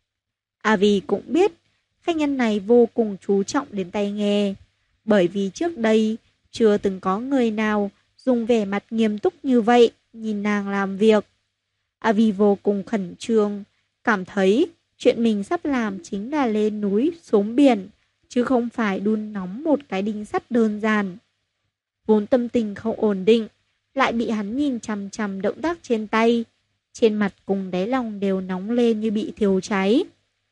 À vì cũng biết, khách nhân này vô cùng chú trọng đến tay nghề, bởi vì trước đây chưa từng có người nào dùng vẻ mặt nghiêm túc như vậy nhìn nàng làm việc. À vì vô cùng khẩn trương, cảm thấy chuyện mình sắp làm chính là lên núi xuống biển, chứ không phải đun nóng một cái đinh sắt đơn giản. Vốn tâm tình không ổn định, lại bị hắn nhìn chằm chằm động tác trên tay, trên mặt cùng đáy lòng đều nóng lên như bị thiêu cháy.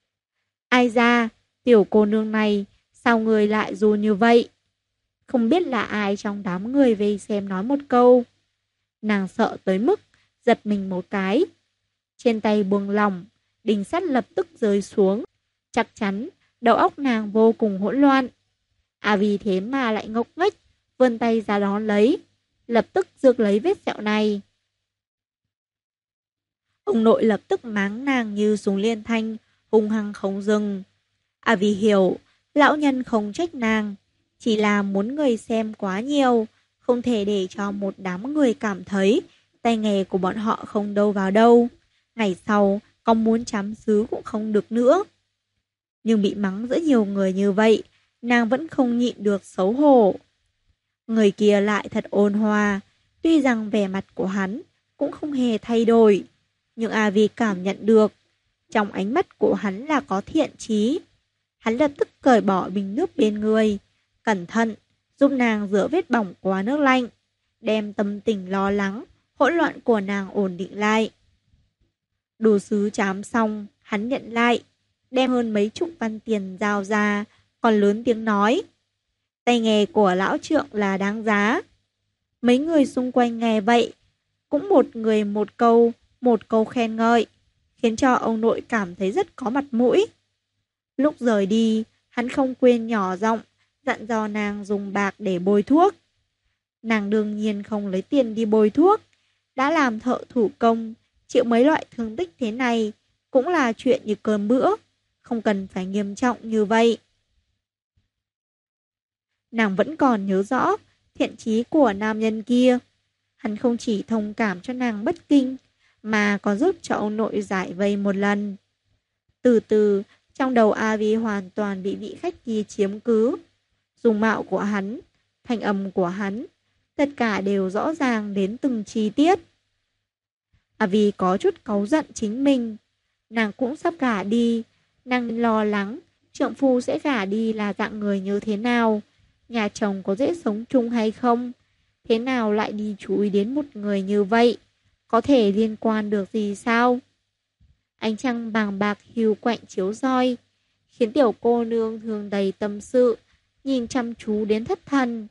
Ai ra, tiểu cô nương này, sao người lại dù như vậy? Không biết là ai trong đám người vây xem nói một câu. Nàng sợ tới mức giật mình một cái. Trên tay buông lỏng, đinh sắt lập tức rơi xuống. Chắc chắn đầu óc nàng vô cùng hỗn loạn. À vì thế mà lại ngốc nghếch, vươn tay ra đón lấy, lập tức rước lấy vết sẹo này. Ông nội lập tức mắng nàng như súng liên thanh, hung hăng không dừng. À vì hiểu, lão nhân không trách nàng, chỉ là muốn người xem quá nhiều, không thể để cho một đám người cảm thấy tay nghề của bọn họ không đâu vào đâu. Ngày sau, có muốn chám xứ cũng không được nữa. Nhưng bị mắng giữa nhiều người như vậy, nàng vẫn không nhịn được xấu hổ. Người kia lại thật ôn hòa, tuy rằng vẻ mặt của hắn cũng không hề thay đổi, nhưng A Vi cảm nhận được, trong ánh mắt của hắn là có thiện chí. Hắn lập tức cởi bỏ bình nước bên người, cẩn thận giúp nàng rửa vết bỏng qua nước lạnh, đem tâm tình lo lắng, hỗn loạn của nàng ổn định lại. Đồ sứ chám xong, hắn nhận lại, đem hơn mấy chục văn tiền giao ra, còn lớn tiếng nói: tay nghề của lão trượng là đáng giá. Mấy người xung quanh nghe vậy, cũng một người một câu khen ngợi, khiến cho ông nội cảm thấy rất có mặt mũi. Lúc rời đi, hắn không quên nhỏ giọng dặn dò nàng dùng bạc để bôi thuốc. Nàng đương nhiên không lấy tiền đi bôi thuốc, đã làm thợ thủ công, chịu mấy loại thương tích thế này cũng là chuyện như cơm bữa, không cần phải nghiêm trọng như vậy. Nàng vẫn còn nhớ rõ thiện chí của nam nhân kia. Hắn không chỉ thông cảm cho nàng bất kinh, mà còn giúp cho ông nội giải vây một lần. Từ từ, trong đầu Avi hoàn toàn bị vị khách kia chiếm cứ. Dung mạo của hắn, thanh âm của hắn, tất cả đều rõ ràng đến từng chi tiết. Avi có chút cáu giận chính mình. Nàng cũng sắp gả đi, nàng lo lắng trượng phu sẽ gả đi là dạng người như thế nào, nhà chồng có dễ sống chung hay không, thế nào lại đi chú ý đến một người như vậy, có thể liên quan được gì sao? Ánh trăng bàng bạc hiu quạnh chiếu roi, khiến tiểu cô nương thường đầy tâm sự, nhìn chăm chú đến thất thần.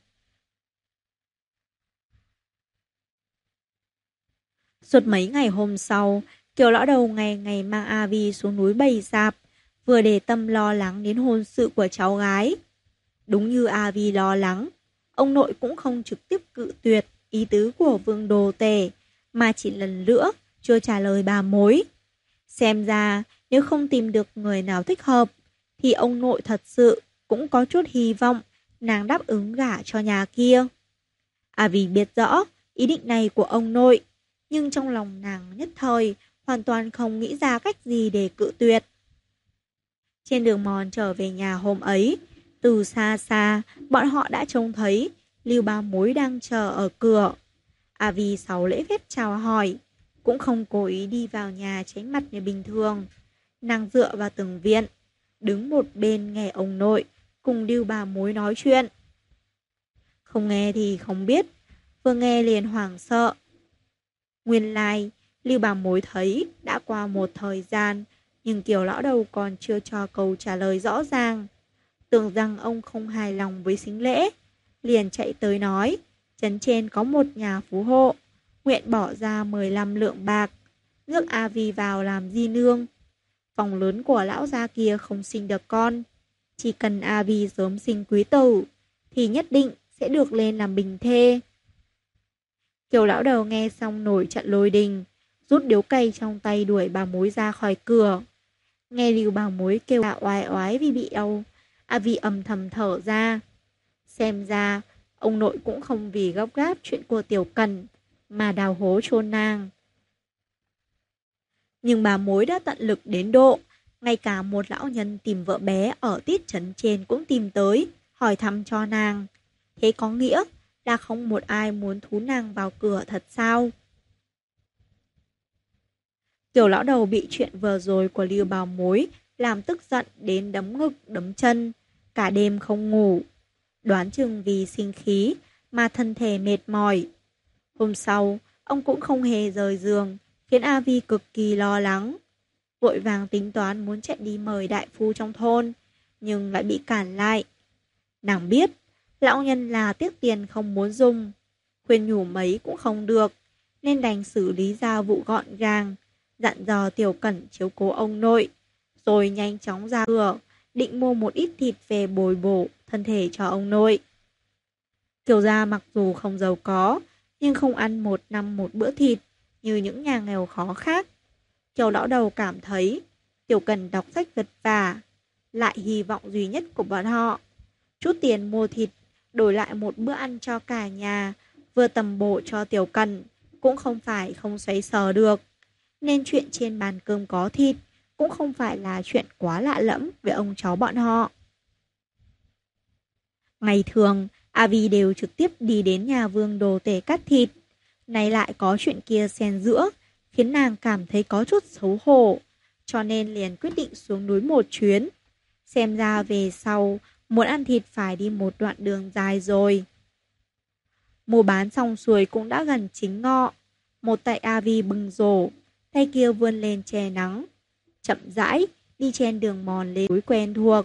Suốt mấy ngày hôm sau, Kiều lão đầu ngày ngày mang Avi xuống núi bày sạp, vừa để tâm lo lắng đến hôn sự của cháu gái. Đúng như Avi lo lắng, ông nội cũng không trực tiếp cự tuyệt ý tứ của Vương Đồ Tể, mà chỉ lần nữa chưa trả lời bà mối. Xem ra, nếu không tìm được người nào thích hợp, thì ông nội thật sự cũng có chút hy vọng nàng đáp ứng gả cho nhà kia. Avi biết rõ ý định này của ông nội, nhưng trong lòng nàng nhất thời hoàn toàn không nghĩ ra cách gì để cự tuyệt. Trên đường mòn trở về nhà hôm ấy, từ xa xa, bọn họ đã trông thấy Lưu Ba Mối đang chờ ở cửa. Avi sau lễ phép chào hỏi, cũng không cố ý đi vào nhà tránh mặt như bình thường. Nàng dựa vào tường viện, đứng một bên nghe ông nội cùng Lưu Ba Mối nói chuyện. Không nghe thì không biết, vừa nghe liền hoảng sợ. Nguyên lai, Lưu Bà Mối thấy đã qua một thời gian, nhưng Kiều lão đầu còn chưa cho câu trả lời rõ ràng. Tưởng rằng ông không hài lòng với sính lễ, liền chạy tới nói, trấn trên có một nhà phú hộ, nguyện bỏ ra 15 lượng bạc, rước Avi vào làm di nương. Phòng lớn của lão gia kia không sinh được con, chỉ cần Avi sớm sinh quý tử, thì nhất định sẽ được lên làm bình thê. Kiều lão đầu nghe xong nổi trận lôi đình, rút điếu cày trong tay đuổi bà mối ra khỏi cửa. Nghe Lưu bà mối kêu la oái oái vì bị đau, Avi âm thầm thở ra. Xem ra, ông nội cũng không vì gấp gáp chuyện của Tiểu Cần, mà đào hố chôn nàng. Nhưng bà mối đã tận lực đến độ, ngay cả một lão nhân tìm vợ bé ở tít trấn trên cũng tìm tới, hỏi thăm cho nàng. Thế có nghĩa là không một ai muốn thú nàng vào cửa thật sao? Tiểu lão đầu bị chuyện vừa rồi của Lưu Bảo Mối làm tức giận đến đấm ngực đấm chân, cả đêm không ngủ. Đoán chừng vì sinh khí mà thân thể mệt mỏi. Hôm sau, ông cũng không hề rời giường, khiến Avi cực kỳ lo lắng. Vội vàng tính toán muốn chạy đi mời đại phu trong thôn, nhưng lại bị cản lại. Nàng biết, lão nhân là tiếc tiền không muốn dùng, khuyên nhủ mấy cũng không được, nên đành xử lý gia vụ gọn gàng, dặn dò Tiểu Cẩn chiếu cố ông nội, rồi nhanh chóng ra cửa, định mua một ít thịt về bồi bổ thân thể cho ông nội. Kiều gia mặc dù không giàu có, nhưng không ăn một năm một bữa thịt như những nhà nghèo khó khác. Kiều lão đầu cảm thấy Tiểu Cần đọc sách vật vả, lại hy vọng duy nhất của bọn họ. Chút tiền mua thịt, đổi lại một bữa ăn cho cả nhà, vừa tầm bổ cho Tiểu Cần, cũng không phải không xoay sở được. Nên chuyện trên bàn cơm có thịt, cũng không phải là chuyện quá lạ lẫm với ông cháu bọn họ. Ngày thường, Avi đều trực tiếp đi đến nhà Vương Đồ Tể cắt thịt. Nay lại có chuyện kia xen giữa, khiến nàng cảm thấy có chút xấu hổ, cho nên liền quyết định xuống núi một chuyến. Xem ra về sau, muốn ăn thịt phải đi một đoạn đường dài rồi. Mua bán xong xuôi cũng đã gần chính ngọ. Một tay Avi bừng rổ, tay kia vươn lên che nắng. Chậm rãi, đi trên đường mòn lên núi quen thuộc.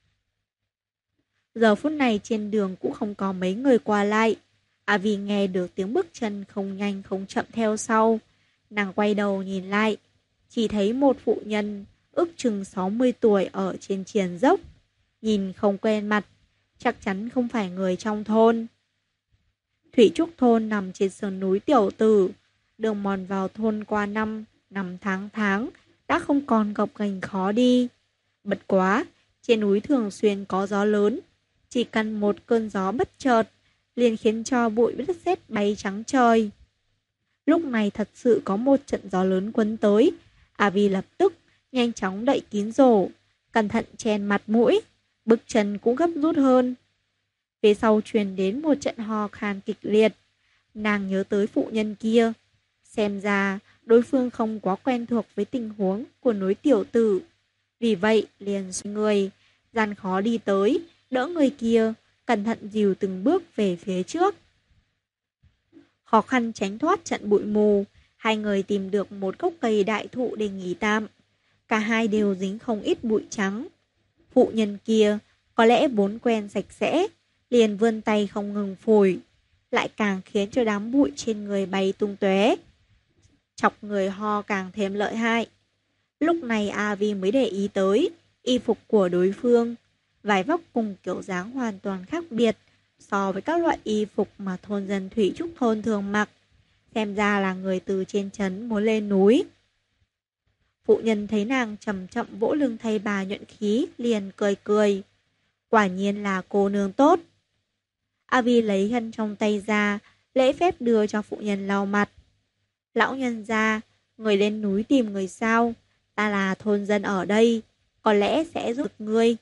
Giờ phút này trên đường cũng không có mấy người qua lại. Avi nghe được tiếng bước chân không nhanh không chậm theo sau. Nàng quay đầu nhìn lại, chỉ thấy một phụ nhân ước chừng 60 tuổi ở trên triền dốc. Nhìn không quen mặt, chắc chắn không phải người trong thôn. Thủy Trúc thôn nằm trên sườn núi Tiểu Tử, đường mòn vào thôn qua năm tháng đã không còn gập ghềnh khó đi. Bất quá, trên núi thường xuyên có gió lớn, chỉ cần một cơn gió bất chợt liền khiến cho bụi đất sét bay trắng trời. Lúc này thật sự có một trận gió lớn quấn tới, Avi lập tức nhanh chóng đậy kín rổ, cẩn thận chen mặt mũi, bước chân cũng gấp rút hơn. Phía sau truyền đến một trận ho khan kịch liệt, nàng nhớ tới phụ nhân kia, xem ra đối phương không quá quen thuộc với tình huống của núi Tiểu Tử, vì vậy liền xoay người, gian khó đi tới, đỡ người kia, cẩn thận dìu từng bước về phía trước. Khó khăn tránh thoát trận bụi mù, hai người tìm được một gốc cây đại thụ để nghỉ tạm. Cả hai đều dính không ít bụi trắng. Phụ nhân kia có lẽ vốn quen sạch sẽ, liền vươn tay không ngừng phủi, lại càng khiến cho đám bụi trên người bay tung tóe, chọc người ho càng thêm lợi hại. Lúc này Avi mới để ý tới y phục của đối phương, vải vóc cùng kiểu dáng hoàn toàn khác biệt so với các loại y phục mà thôn dân Thủy Trúc thôn thường mặc, xem ra là người từ trên trấn muốn lên núi. Phụ nhân thấy nàng chậm chậm vỗ lưng thay bà nhuận khí, liền cười cười. Quả nhiên là cô nương tốt. Avi lấy khăn trong tay ra, lễ phép đưa cho phụ nhân lau mặt. Lão nhân gia, người lên núi tìm người sao? Ta là thôn dân ở đây, có lẽ sẽ giúp ngươi.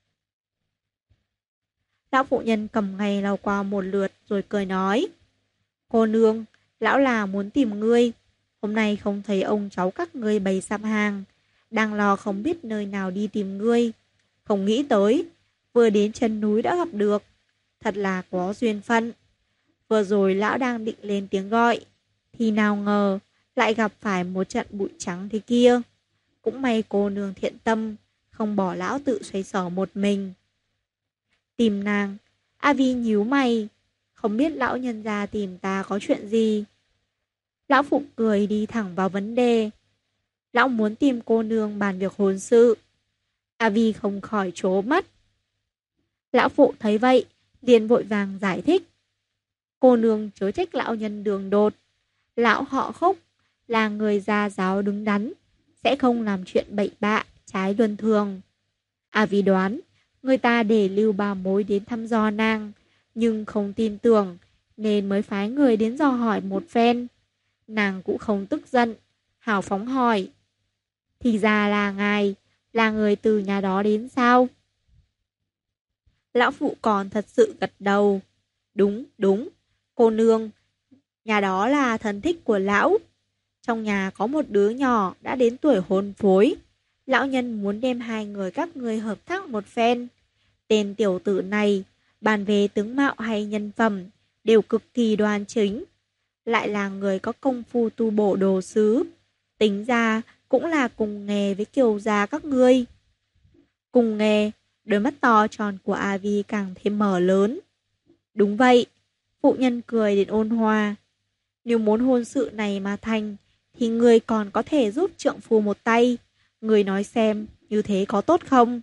Lão phụ nhân cầm ngày lau qua một lượt rồi cười nói. Cô nương, lão là muốn tìm ngươi. Hôm nay không thấy ông cháu các ngươi bày sạp hàng, đang lo không biết nơi nào đi tìm ngươi. Không nghĩ tới, vừa đến chân núi đã gặp được. Thật là có duyên phận. Vừa rồi lão đang định lên tiếng gọi, thì nào ngờ lại gặp phải một trận bụi trắng thế kia. Cũng may cô nương thiện tâm, không bỏ lão tự xoay sở một mình. Tìm nàng, Avi nhíu mày, không biết lão nhân gia tìm ta có chuyện gì. Lão phụ cười đi thẳng vào vấn đề. Lão muốn tìm cô nương bàn việc hôn sự. Avi không khỏi trố mắt. Lão phụ thấy vậy, liền vội vàng giải thích. Cô nương chớ trách lão nhân đường đột. Lão họ Khúc là người gia giáo đứng đắn, sẽ không làm chuyện bậy bạ, trái luân thường. Avi đoán, người ta để lưu bà mối đến thăm dò nàng, nhưng không tin tưởng, nên mới phái người đến dò hỏi một phen. Nàng cũng không tức giận, hào phóng hỏi. Thì ra là ngài, là người từ nhà đó đến sao? Lão phụ còn thật sự gật đầu. Đúng, đúng, cô nương, nhà đó là thân thích của lão. Trong nhà có một đứa nhỏ đã đến tuổi hôn phối. Lão nhân muốn đem hai người các ngươi hợp tác một phen. Tên tiểu tử này, bàn về tướng mạo hay nhân phẩm, đều cực kỳ đoan chính. Lại là người có công phu tu bổ đồ sứ. Tính ra cũng là cùng nghề với kiều gia các ngươi. Cùng nghề, đôi mắt to tròn của Avi càng thêm mở lớn. Đúng vậy, phụ nhân cười đến ôn hòa. Nếu muốn hôn sự này mà thành, thì người còn có thể giúp trượng phu một tay. Người nói xem, như thế có tốt không?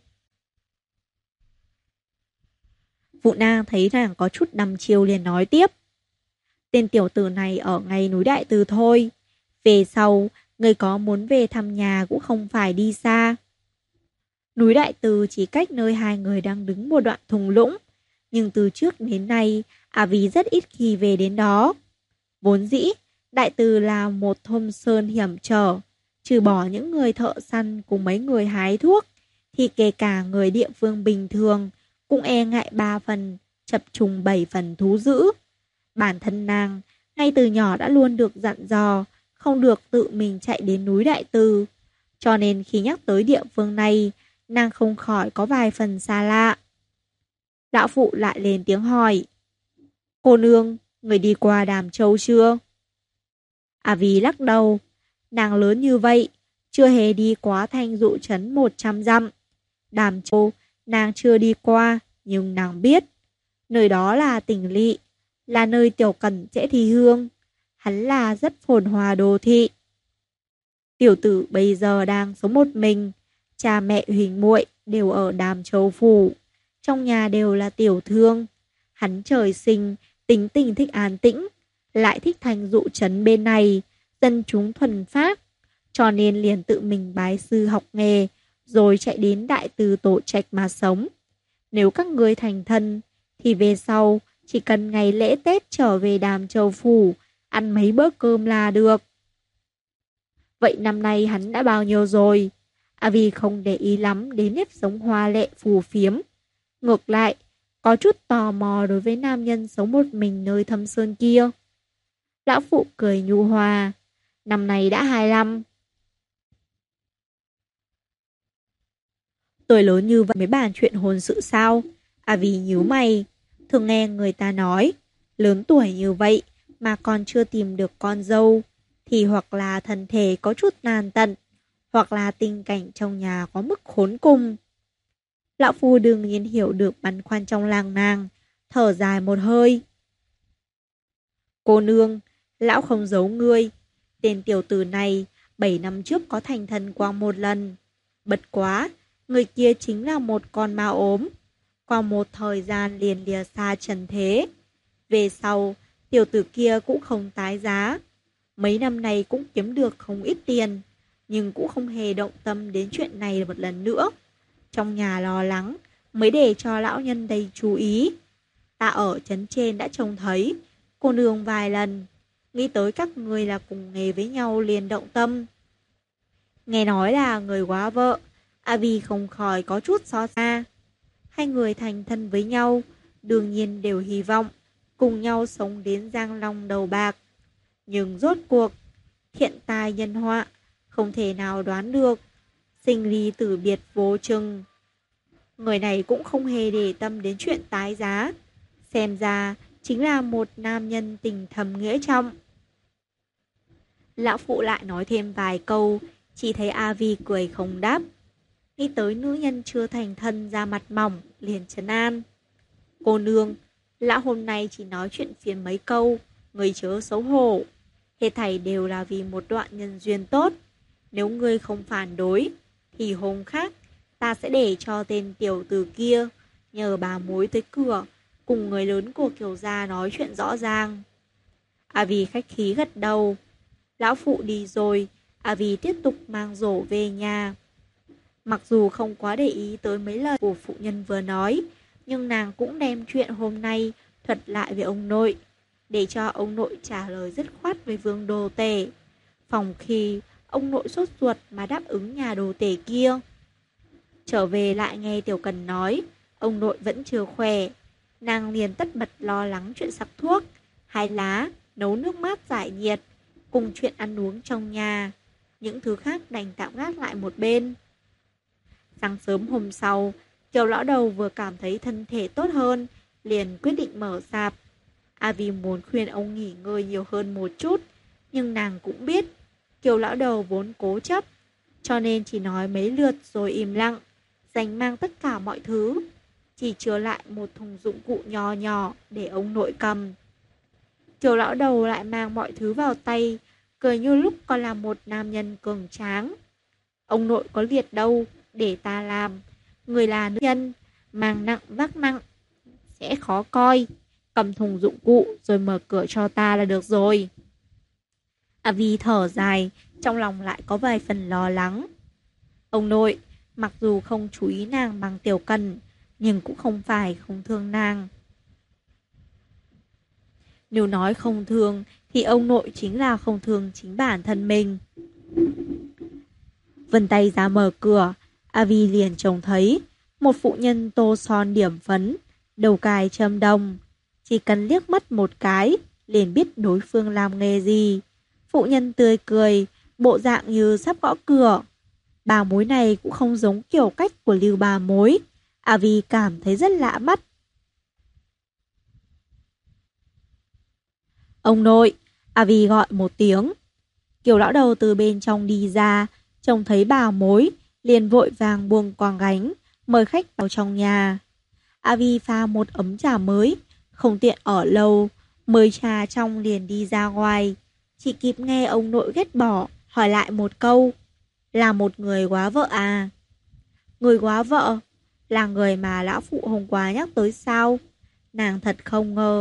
Phụ nàng thấy nàng có chút đăm chiêu liền nói tiếp. Tên tiểu tử này ở ngay núi Đại Từ thôi. Về sau, người có muốn về thăm nhà cũng không phải đi xa. Núi Đại Từ chỉ cách nơi hai người đang đứng một đoạn thung lũng. Nhưng từ trước đến nay, Avi rất ít khi về đến đó. Vốn dĩ, Đại Từ là một thôn sơn hiểm trở. Trừ bỏ những người thợ săn cùng mấy người hái thuốc, thì kể cả người địa phương bình thường cũng e ngại 3 phần, chập trùng 7 phần thú dữ. Bản thân nàng, ngay từ nhỏ đã luôn được dặn dò, không được tự mình chạy đến núi Đại Từ. Cho nên khi nhắc tới địa phương này, nàng không khỏi có vài phần xa lạ. Lão phụ lại lên tiếng hỏi. Cô nương, người đi qua Đàm Châu chưa? Avi lắc đầu. Nàng lớn như vậy, chưa hề đi quá Thanh Dụ trấn 100 dặm. Đàm Châu, nàng chưa đi qua, nhưng nàng biết. Nơi đó là tỉnh lỵ, là nơi Tiểu Cẩn sẽ thi hương. Hắn là rất phồn hoa đô thị. Tiểu tử bây giờ đang sống một mình, cha mẹ huỳnh muội đều ở Đàm Châu phủ, trong nhà đều là tiểu thương. Hắn trời sinh tính tình thích an tĩnh, lại thích thành dụ trấn bên này, dân chúng thuần phác, cho nên liền tự mình bái sư học nghề, rồi chạy đến Đại Từ Tổ Trạch mà sống. Nếu các ngươi thành thân, thì về sau chỉ cần ngày lễ Tết trở về Đàm Châu Phủ, ăn mấy bữa cơm là được. Vậy năm nay hắn đã bao nhiêu rồi? A Vi không để ý lắm đến nếp sống hoa lệ phù phiếm. Ngược lại, có chút tò mò đối với nam nhân sống một mình nơi thâm sơn kia. Lão phụ cười nhu hòa. Năm nay đã 25. Tuổi lớn như vậy mới bàn chuyện hôn sự sao? A Vi nhíu mày. Thường nghe người ta nói, lớn tuổi như vậy mà còn chưa tìm được con dâu, thì hoặc là thân thể có chút nan tận, hoặc là tình cảnh trong nhà có mức khốn cùng. Lão phu đương nhiên hiểu được băn khoăn trong làng nàng, thở dài một hơi. Cô nương, lão không giấu ngươi, tên tiểu tử này 7 năm trước có thành thân qua một lần. Bật quá, người kia chính là một con ma ốm. Qua một thời gian liền lìa xa trần thế. Về sau, tiểu tử kia cũng không tái giá. Mấy năm nay cũng kiếm được không ít tiền, nhưng cũng không hề động tâm đến chuyện này một lần nữa. Trong nhà lo lắng, mới để cho lão nhân đây chú ý. Ta ở trấn trên đã trông thấy, cô nương vài lần, nghĩ tới các người là cùng nghề với nhau liền động tâm. Nghe nói là người quá vợ, A Vi không khỏi có chút xót xa. Hai người thành thân với nhau, đương nhiên đều hy vọng cùng nhau sống đến giang long đầu bạc. Nhưng rốt cuộc, thiện tai nhân họa, không thể nào đoán được, sinh ly tử biệt vô chừng. Người này cũng không hề để tâm đến chuyện tái giá, xem ra chính là một nam nhân tình thầm nghĩa trọng. Lão phụ lại nói thêm vài câu, chỉ thấy A Vi cười không đáp. Nghĩ tới nữ nhân chưa thành thân da mặt mỏng, liền trấn an. Cô nương, lão hôm nay chỉ nói chuyện phiền mấy câu, người chớ xấu hổ. Hết thảy đều là vì một đoạn nhân duyên tốt. Nếu ngươi không phản đối, thì hôm khác ta sẽ để cho tên tiểu tử kia nhờ bà mối tới cửa, cùng người lớn của Kiều gia nói chuyện rõ ràng. A Vi khách khí gật đầu. Lão phụ đi rồi, A Vi tiếp tục mang rổ về nhà. Mặc dù không quá để ý tới mấy lời của phụ nhân vừa nói, nhưng nàng cũng đem chuyện hôm nay thuật lại với ông nội, để cho ông nội trả lời dứt khoát với Vương Đồ Tể. Phòng khi ông nội sốt ruột mà đáp ứng nhà đồ tể kia. Trở về lại nghe Tiểu Cần nói, ông nội vẫn chưa khỏe. Nàng liền tất bật lo lắng chuyện sắc thuốc, hái lá, nấu nước mát giải nhiệt, cùng chuyện ăn uống trong nhà. Những thứ khác đành tạm gác lại một bên. Sáng sớm hôm sau, Kiều lão đầu vừa cảm thấy thân thể tốt hơn, liền quyết định mở sạp. A Vi muốn khuyên ông nghỉ ngơi nhiều hơn một chút, nhưng nàng cũng biết Kiều lão đầu vốn cố chấp, cho nên chỉ nói mấy lượt rồi im lặng, dành mang tất cả mọi thứ, chỉ chừa lại một thùng dụng cụ nhỏ nhỏ để ông nội cầm. Kiều lão đầu lại mang mọi thứ vào tay, cười như lúc còn là một nam nhân cường tráng. Ông nội có liệt đâu, để ta làm. Người là nữ nhân, mang nặng vác nặng, sẽ khó coi. Cầm thùng dụng cụ rồi mở cửa cho ta là được rồi. A Vi thở dài, trong lòng lại có vài phần lo lắng. Ông nội, mặc dù không chú ý nàng bằng Tiểu Cần, nhưng cũng không phải không thương nàng. Nếu nói không thương, thì ông nội chính là không thương chính bản thân mình. Vân tay ra mở cửa, A Vi liền trông thấy một phụ nhân tô son điểm phấn, đầu cài châm đồng. Chỉ cần liếc mắt một cái, liền biết đối phương làm nghề gì. Phụ nhân tươi cười, bộ dạng như sắp gõ cửa. Bà mối này cũng không giống kiểu cách của Lưu bà mối. A Vi cảm thấy rất lạ mắt. Ông nội, A Vi gọi một tiếng. Kiều lão đầu từ bên trong đi ra, trông thấy bà mối, liền vội vàng buông quàng gánh, mời khách vào trong nhà. A Vi pha một ấm trà mới, không tiện ở lâu, mời trà trong liền đi ra ngoài. Chỉ kịp nghe ông nội ghét bỏ, hỏi lại một câu. Là một người quá vợ à? Người quá vợ? Là người mà lão phụ hôm qua nhắc tới sao? Nàng thật không ngờ,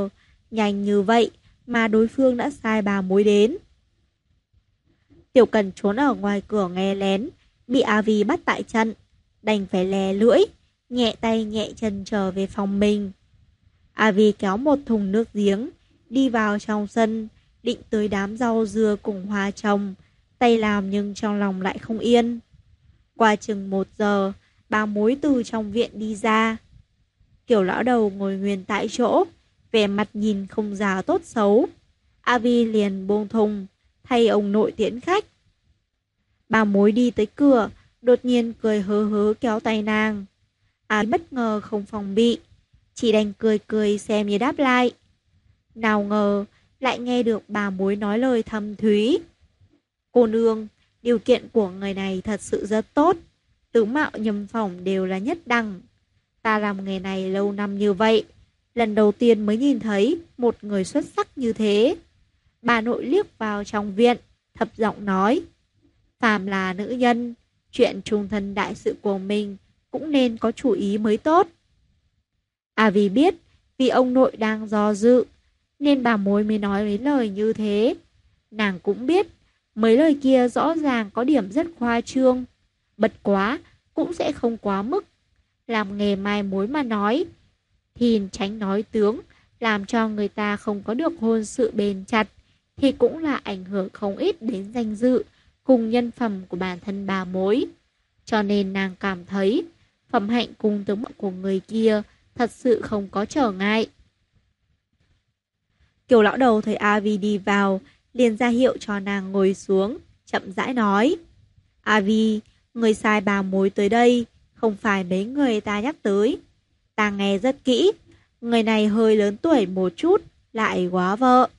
Nhanh như vậy mà đối phương đã sai bà mối đến. Tiểu Cần trốn ở ngoài cửa nghe lén, bị A Vi bắt tại trận, đành phải lè lưỡi, nhẹ tay nhẹ chân trở về phòng mình. A Vi kéo một thùng nước giếng, đi vào trong sân, định tưới đám rau dưa cùng hoa trồng, tay làm nhưng trong lòng lại không yên. Qua chừng 1 giờ, bà mối từ trong viện đi ra. Kiểu lão đầu ngồi nguyên tại chỗ, vẻ mặt nhìn không già tốt xấu. A Vi liền buông thùng, thay ông nội tiễn khách. Bà mối đi tới cửa, đột nhiên cười hớ hớ kéo tay nàng. A Vi bất ngờ không phòng bị, chỉ đành cười cười xem như đáp lại. Nào ngờ, lại nghe được bà mối nói lời thâm thúy. Cô nương, điều kiện của người này thật sự rất tốt. Tướng mạo nhâm phỏng đều là nhất đẳng. Ta làm nghề này lâu năm như vậy, lần đầu tiên mới nhìn thấy một người xuất sắc như thế. Bà nội liếc vào trong viện, thấp giọng nói. Phàm là nữ nhân, chuyện trung thân đại sự của mình cũng nên có chủ ý mới tốt. À vì biết, vì ông nội đang do dự, nên bà mối mới nói mấy lời như thế. Nàng cũng biết, mấy lời kia rõ ràng có điểm rất khoa trương. Bật quá, cũng sẽ không quá mức. Làm nghề mai mối mà nói, thì tránh nói tướng, làm cho người ta không có được hôn sự bền chặt, thì cũng là ảnh hưởng không ít đến danh dự cùng nhân phẩm của bản thân bà mối. Cho nên nàng cảm thấy phẩm hạnh cùng tướng mạo của người kia thật sự không có trở ngại. Kiều lão đầu thấy A Vi đi vào, liền ra hiệu cho nàng ngồi xuống, chậm rãi nói. A Vi, người sai bà mối tới đây, không phải mấy người ta nhắc tới. Ta nghe rất kỹ, người này hơi lớn tuổi một chút, lại quá vợ.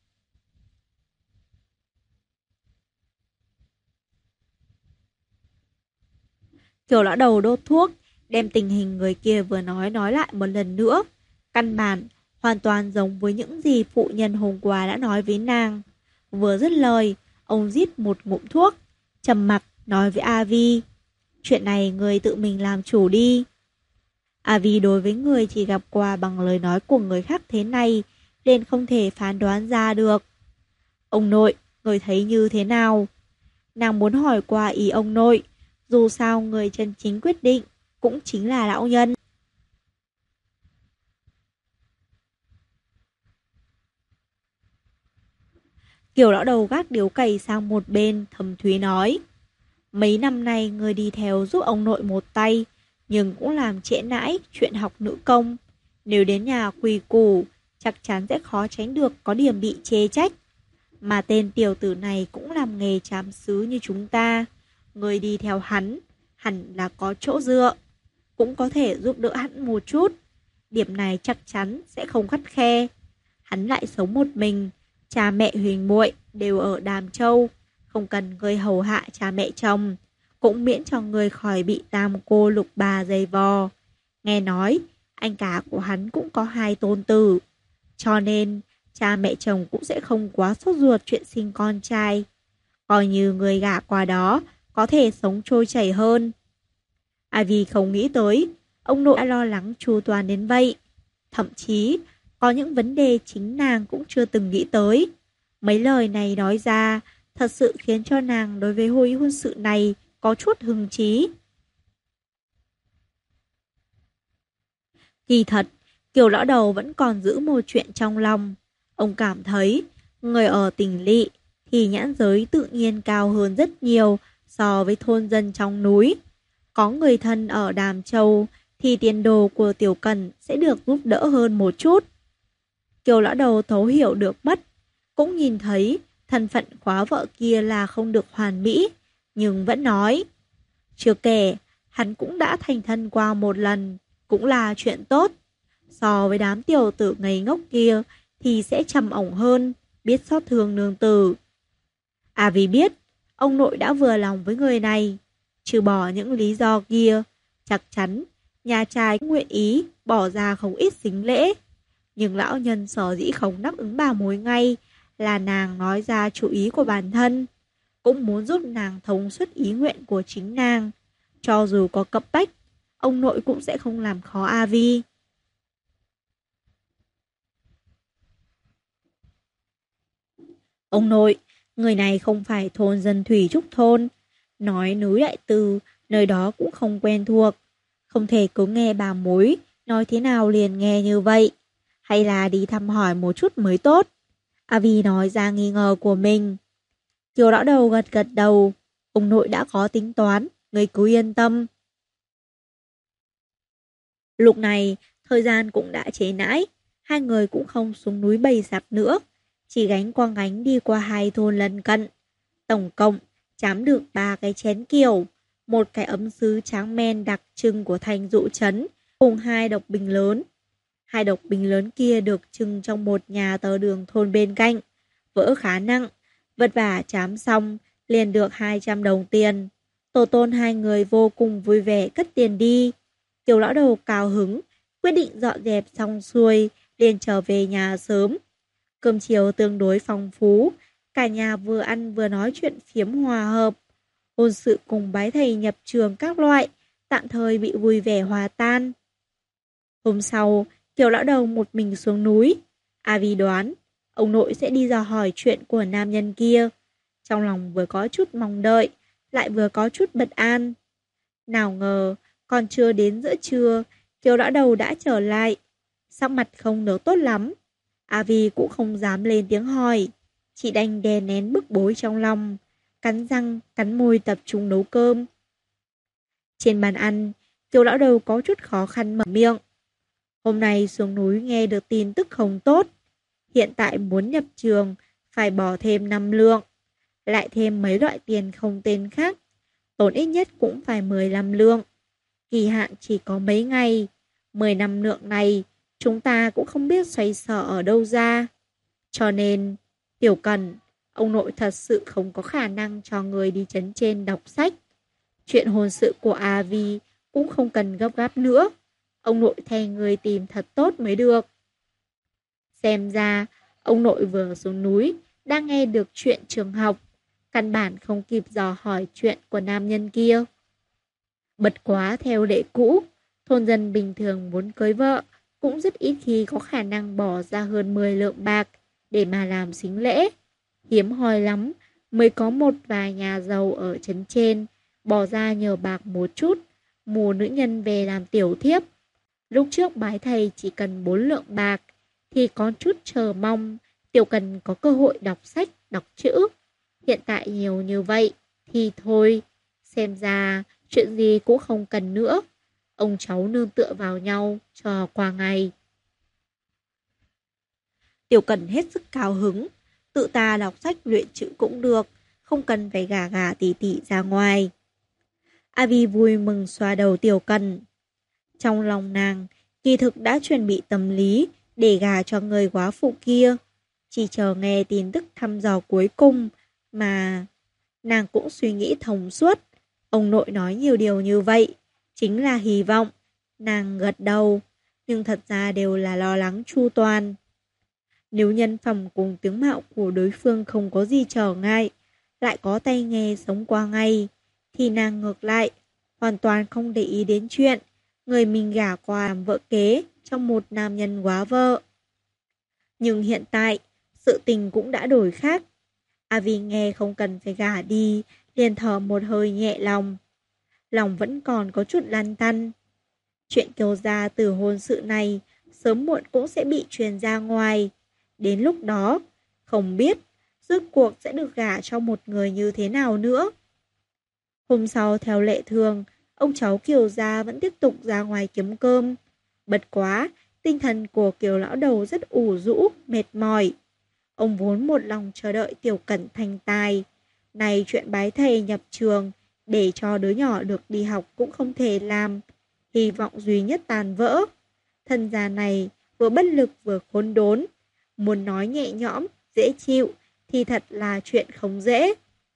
Kiều lão đầu đốt thuốc, đem tình hình người kia vừa nói lại một lần nữa. Căn bản, hoàn toàn giống với những gì phụ nhân hôm qua đã nói với nàng. Vừa dứt lời, ông rít một ngụm thuốc, trầm mặc nói với A Vi. Chuyện này người tự mình làm chủ đi. A Vi đối với người chỉ gặp qua bằng lời nói của người khác thế này, nên không thể phán đoán ra được. Ông nội, người thấy như thế nào? Nàng muốn hỏi qua ý ông nội, dù sao người chân chính quyết định cũng chính là lão nhân. Kiều lão đầu gác điếu cày sang một bên, thầm thúy nói. Mấy năm nay người đi theo giúp ông nội một tay, nhưng cũng làm trễ nãi chuyện học nữ công. Nếu đến nhà quỳ củ, chắc chắn sẽ khó tránh được có điểm bị chê trách. Mà tên tiểu tử này cũng làm nghề trám sứ như chúng ta. Người đi theo hắn, hẳn là có chỗ dựa. Cũng có thể giúp đỡ hắn một chút. Điểm này chắc chắn sẽ không khắt khe. Hắn lại sống một mình, cha mẹ huỳnh muội đều ở Đàm Châu, không cần người hầu hạ cha mẹ chồng, cũng miễn cho người khỏi bị tam cô lục bà dày vò. Nghe nói, anh cả của hắn cũng có 2 tôn tử, cho nên cha mẹ chồng cũng sẽ không quá sốt ruột chuyện sinh con trai. Coi như người gả qua đó có thể sống trôi chảy hơn. À vì không nghĩ tới, ông nội đã lo lắng chu toàn đến vậy. Thậm chí, có những vấn đề chính nàng cũng chưa từng nghĩ tới. Mấy lời này nói ra, thật sự khiến cho nàng đối với hồi hôn sự này có chút hứng chí. Kỳ thật, Kiều lão đầu vẫn còn giữ một chuyện trong lòng. Ông cảm thấy, người ở tỉnh lỵ thì nhãn giới tự nhiên cao hơn rất nhiều so với thôn dân trong núi. Có người thân ở Đàm Châu thì tiền đồ của Tiểu Cần sẽ được giúp đỡ hơn một chút. Kiều lão đầu thấu hiểu được mất, cũng nhìn thấy thân phận khóa vợ kia là không được hoàn mỹ, nhưng vẫn nói. Chưa kể, hắn cũng đã thành thân qua một lần, cũng là chuyện tốt. So với đám tiểu tử ngây ngốc kia thì sẽ trầm ổng hơn, biết xót thương nương tử. À vì biết, ông nội đã vừa lòng với người này, trừ bỏ những lý do kia, chắc chắn nhà trai nguyện ý bỏ ra không ít sính lễ. Nhưng lão nhân sở dĩ không đáp ứng bà mối ngay là nàng nói ra chủ ý của bản thân, cũng muốn giúp nàng thống suất ý nguyện của chính nàng. Cho dù có cấp bách, ông nội cũng sẽ không làm khó A Vi. Ông nội, người này không phải thôn dân Thủy Trúc thôn. Nói núi Đại Từ, nơi đó cũng không quen thuộc. Không thể cứ nghe bà mối, nói thế nào liền nghe như vậy. Hay là đi thăm hỏi một chút mới tốt. Avi nói ra nghi ngờ của mình. Kiều lão đầu gật gật đầu. Ông nội đã có tính toán, người cứ yên tâm. Lúc này, thời gian cũng đã trễ nãi. Hai người cũng không xuống núi bày sạp nữa. Chỉ gánh qua gánh đi qua hai thôn lân cận. Tổng cộng, chám được 3 cái chén kiều, một cái ấm sứ tráng men đặc trưng của thành Dụ Trấn, cùng 2 độc bình lớn. 2 độc bình lớn kia được trưng trong một nhà tờ đường thôn bên cạnh, vỡ khá nặng, vất vả chám xong, liền được 200 đồng tiền. Tổ tôn hai người vô cùng vui vẻ cất tiền đi. Kiều lão đầu cao hứng, quyết định dọn dẹp xong xuôi, liền trở về nhà sớm. Cơm chiều tương đối phong phú, cả nhà vừa ăn vừa nói chuyện phiếm hòa hợp. Hôn sự cùng bái thầy nhập trường các loại, tạm thời bị vui vẻ hòa tan. Hôm sau, Kiều lão đầu một mình xuống núi. Avi đoán, ông nội sẽ đi dò hỏi chuyện của nam nhân kia. Trong lòng vừa có chút mong đợi, lại vừa có chút bất an. Nào ngờ, còn chưa đến giữa trưa, Kiều lão đầu đã trở lại. Sắc mặt không được tốt lắm. Avi cũng không dám lên tiếng hỏi, chỉ đành đè nén bức bối trong lòng, cắn răng, cắn môi tập trung nấu cơm. Trên bàn ăn, Kiều lão đầu có chút khó khăn mở miệng. Hôm nay xuống núi nghe được tin tức không tốt. Hiện tại muốn nhập trường, phải bỏ thêm 5 lượng, lại thêm mấy loại tiền không tên khác. Tốn ít nhất cũng phải 15 lượng. Kỳ hạn chỉ có mấy ngày. 10 năm lượng này, chúng ta cũng không biết xoay sở ở đâu ra. Cho nên, Tiểu Cần, ông nội thật sự không có khả năng cho người đi trấn trên đọc sách. Chuyện hôn sự của Avi cũng không cần gấp gáp nữa. Ông nội thay người tìm thật tốt mới được. Xem ra, ông nội vừa xuống núi, đang nghe được chuyện trường học. Căn bản không kịp dò hỏi chuyện của nam nhân kia. Bật quá theo lệ cũ, thôn dân bình thường muốn cưới vợ cũng rất ít khi có khả năng bỏ ra hơn 10 lượng bạc để mà làm sính lễ. Hiếm hoi lắm mới có một vài nhà giàu ở trấn trên bỏ ra nhờ bạc một chút, mua nữ nhân về làm tiểu thiếp. Lúc trước bái thầy chỉ cần 4 lượng bạc thì có chút chờ mong Tiểu Cần có cơ hội đọc sách, đọc chữ. Hiện tại nhiều như vậy thì thôi, xem ra chuyện gì cũng không cần nữa. Ông cháu nương tựa vào nhau cho qua ngày. Tiểu Cần hết sức cao hứng, tự ta đọc sách luyện chữ cũng được, không cần phải gà gà tỉ tỉ ra ngoài. Avi vui mừng xoa đầu Tiểu Cần. Trong lòng nàng, kỳ thực đã chuẩn bị tâm lý để gà cho người góa phụ kia. Chỉ chờ nghe tin tức thăm dò cuối cùng mà nàng cũng suy nghĩ thông suốt. Ông nội nói nhiều điều như vậy, chính là hy vọng. Nàng gật đầu, nhưng thật ra đều là lo lắng chu toàn. Nếu nhân phẩm cùng tướng mạo của đối phương không có gì trở ngại, lại có tay nghề sống qua ngày, thì nàng ngược lại, hoàn toàn không để ý đến chuyện người mình gả qua làm vợ kế trong một nam nhân góa vợ. Nhưng hiện tại, sự tình cũng đã đổi khác. Avi nghe không cần phải gả đi, liền thở một hơi nhẹ lòng. Lòng vẫn còn có chút lăn tăn. Chuyện Kiều gia từ hôn sự này sớm muộn cũng sẽ bị truyền ra ngoài. Đến lúc đó, không biết rốt cuộc sẽ được gả cho một người như thế nào nữa. Hôm sau theo lệ thường, ông cháu Kiều gia vẫn tiếp tục ra ngoài kiếm cơm. Bật quá, tinh thần của Kiều lão đầu rất ủ rũ, mệt mỏi. Ông vốn một lòng chờ đợi Tiểu Cẩn thành tài. Này chuyện bái thầy nhập trường, để cho đứa nhỏ được đi học cũng không thể làm. Hy vọng duy nhất tàn vỡ. Thân già này vừa bất lực vừa khốn đốn. Muốn nói nhẹ nhõm, dễ chịu thì thật là chuyện không dễ.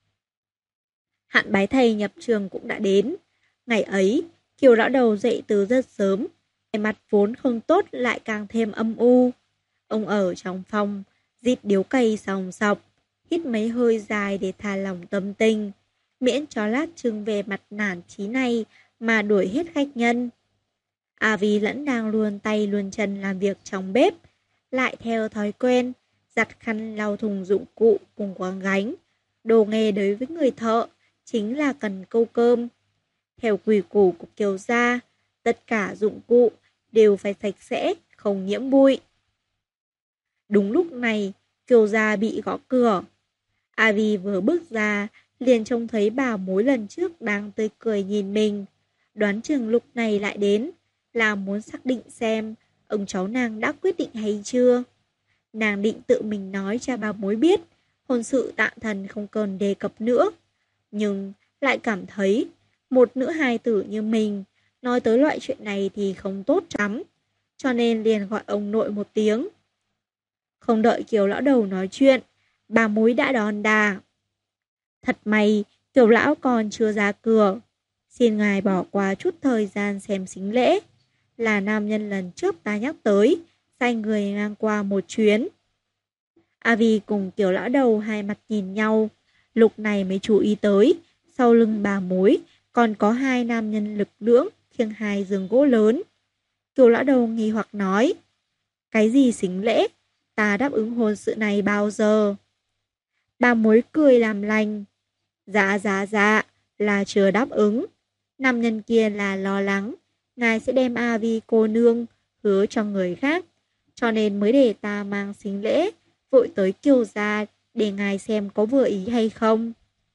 Hạn bái thầy nhập trường cũng đã đến. Ngày ấy, Kiều lão đầu dậy từ rất sớm. Mặt vốn không tốt lại càng thêm âm u. Ông ở trong phòng, rít điếu cày sòng sọc, hít mấy hơi dài để thả lỏng tâm tình, miễn cho lát trưng về mặt nản chí này mà đuổi hết khách nhân. Avi lẫn đang luồn tay luồn chân làm việc trong bếp, lại theo thói quen, giặt khăn lau thùng dụng cụ cùng quán gánh. Đồ nghề đối với người thợ chính là cần câu cơm. Theo quy củ của Kiều gia, tất cả dụng cụ đều phải sạch sẽ, không nhiễm bụi. Đúng lúc này, Kiều gia bị gõ cửa. Avi vừa bước ra, liền trông thấy bà mối lần trước đang tươi cười nhìn mình. Đoán chừng lúc này lại đến, là muốn xác định xem ông cháu nàng đã quyết định hay chưa. Nàng định tự mình nói cho bà mối biết, hôn sự tạm thần không cần đề cập nữa. Nhưng lại cảm thấy, một nữ hài tử như mình, nói tới loại chuyện này thì không tốt lắm. Cho nên liền gọi ông nội một tiếng. Không đợi Kiều lão đầu nói chuyện, bà mối đã đón đà. Thật may, Kiều lão còn chưa ra cửa. Xin ngài bỏ qua chút thời gian xem sính lễ. Là nam nhân lần trước ta nhắc tới, sai người ngang qua một chuyến. Avi cùng Kiều lão đầu hai mặt nhìn nhau, lúc này mới chú ý tới, sau lưng bà mối còn có hai nam nhân lực lưỡng khiêng hai giường gỗ lớn. Kiều lão đầu nghi hoặc nói, cái gì sính lễ, ta đáp ứng hôn sự này bao giờ? Bà mối cười làm lành, dạ, là chưa đáp ứng. Nam nhân kia là lo lắng, ngài sẽ đem Avi cô nương hứa cho người khác, cho nên mới để ta mang sính lễ vội tới Kiều gia để ngài xem có vừa ý hay không.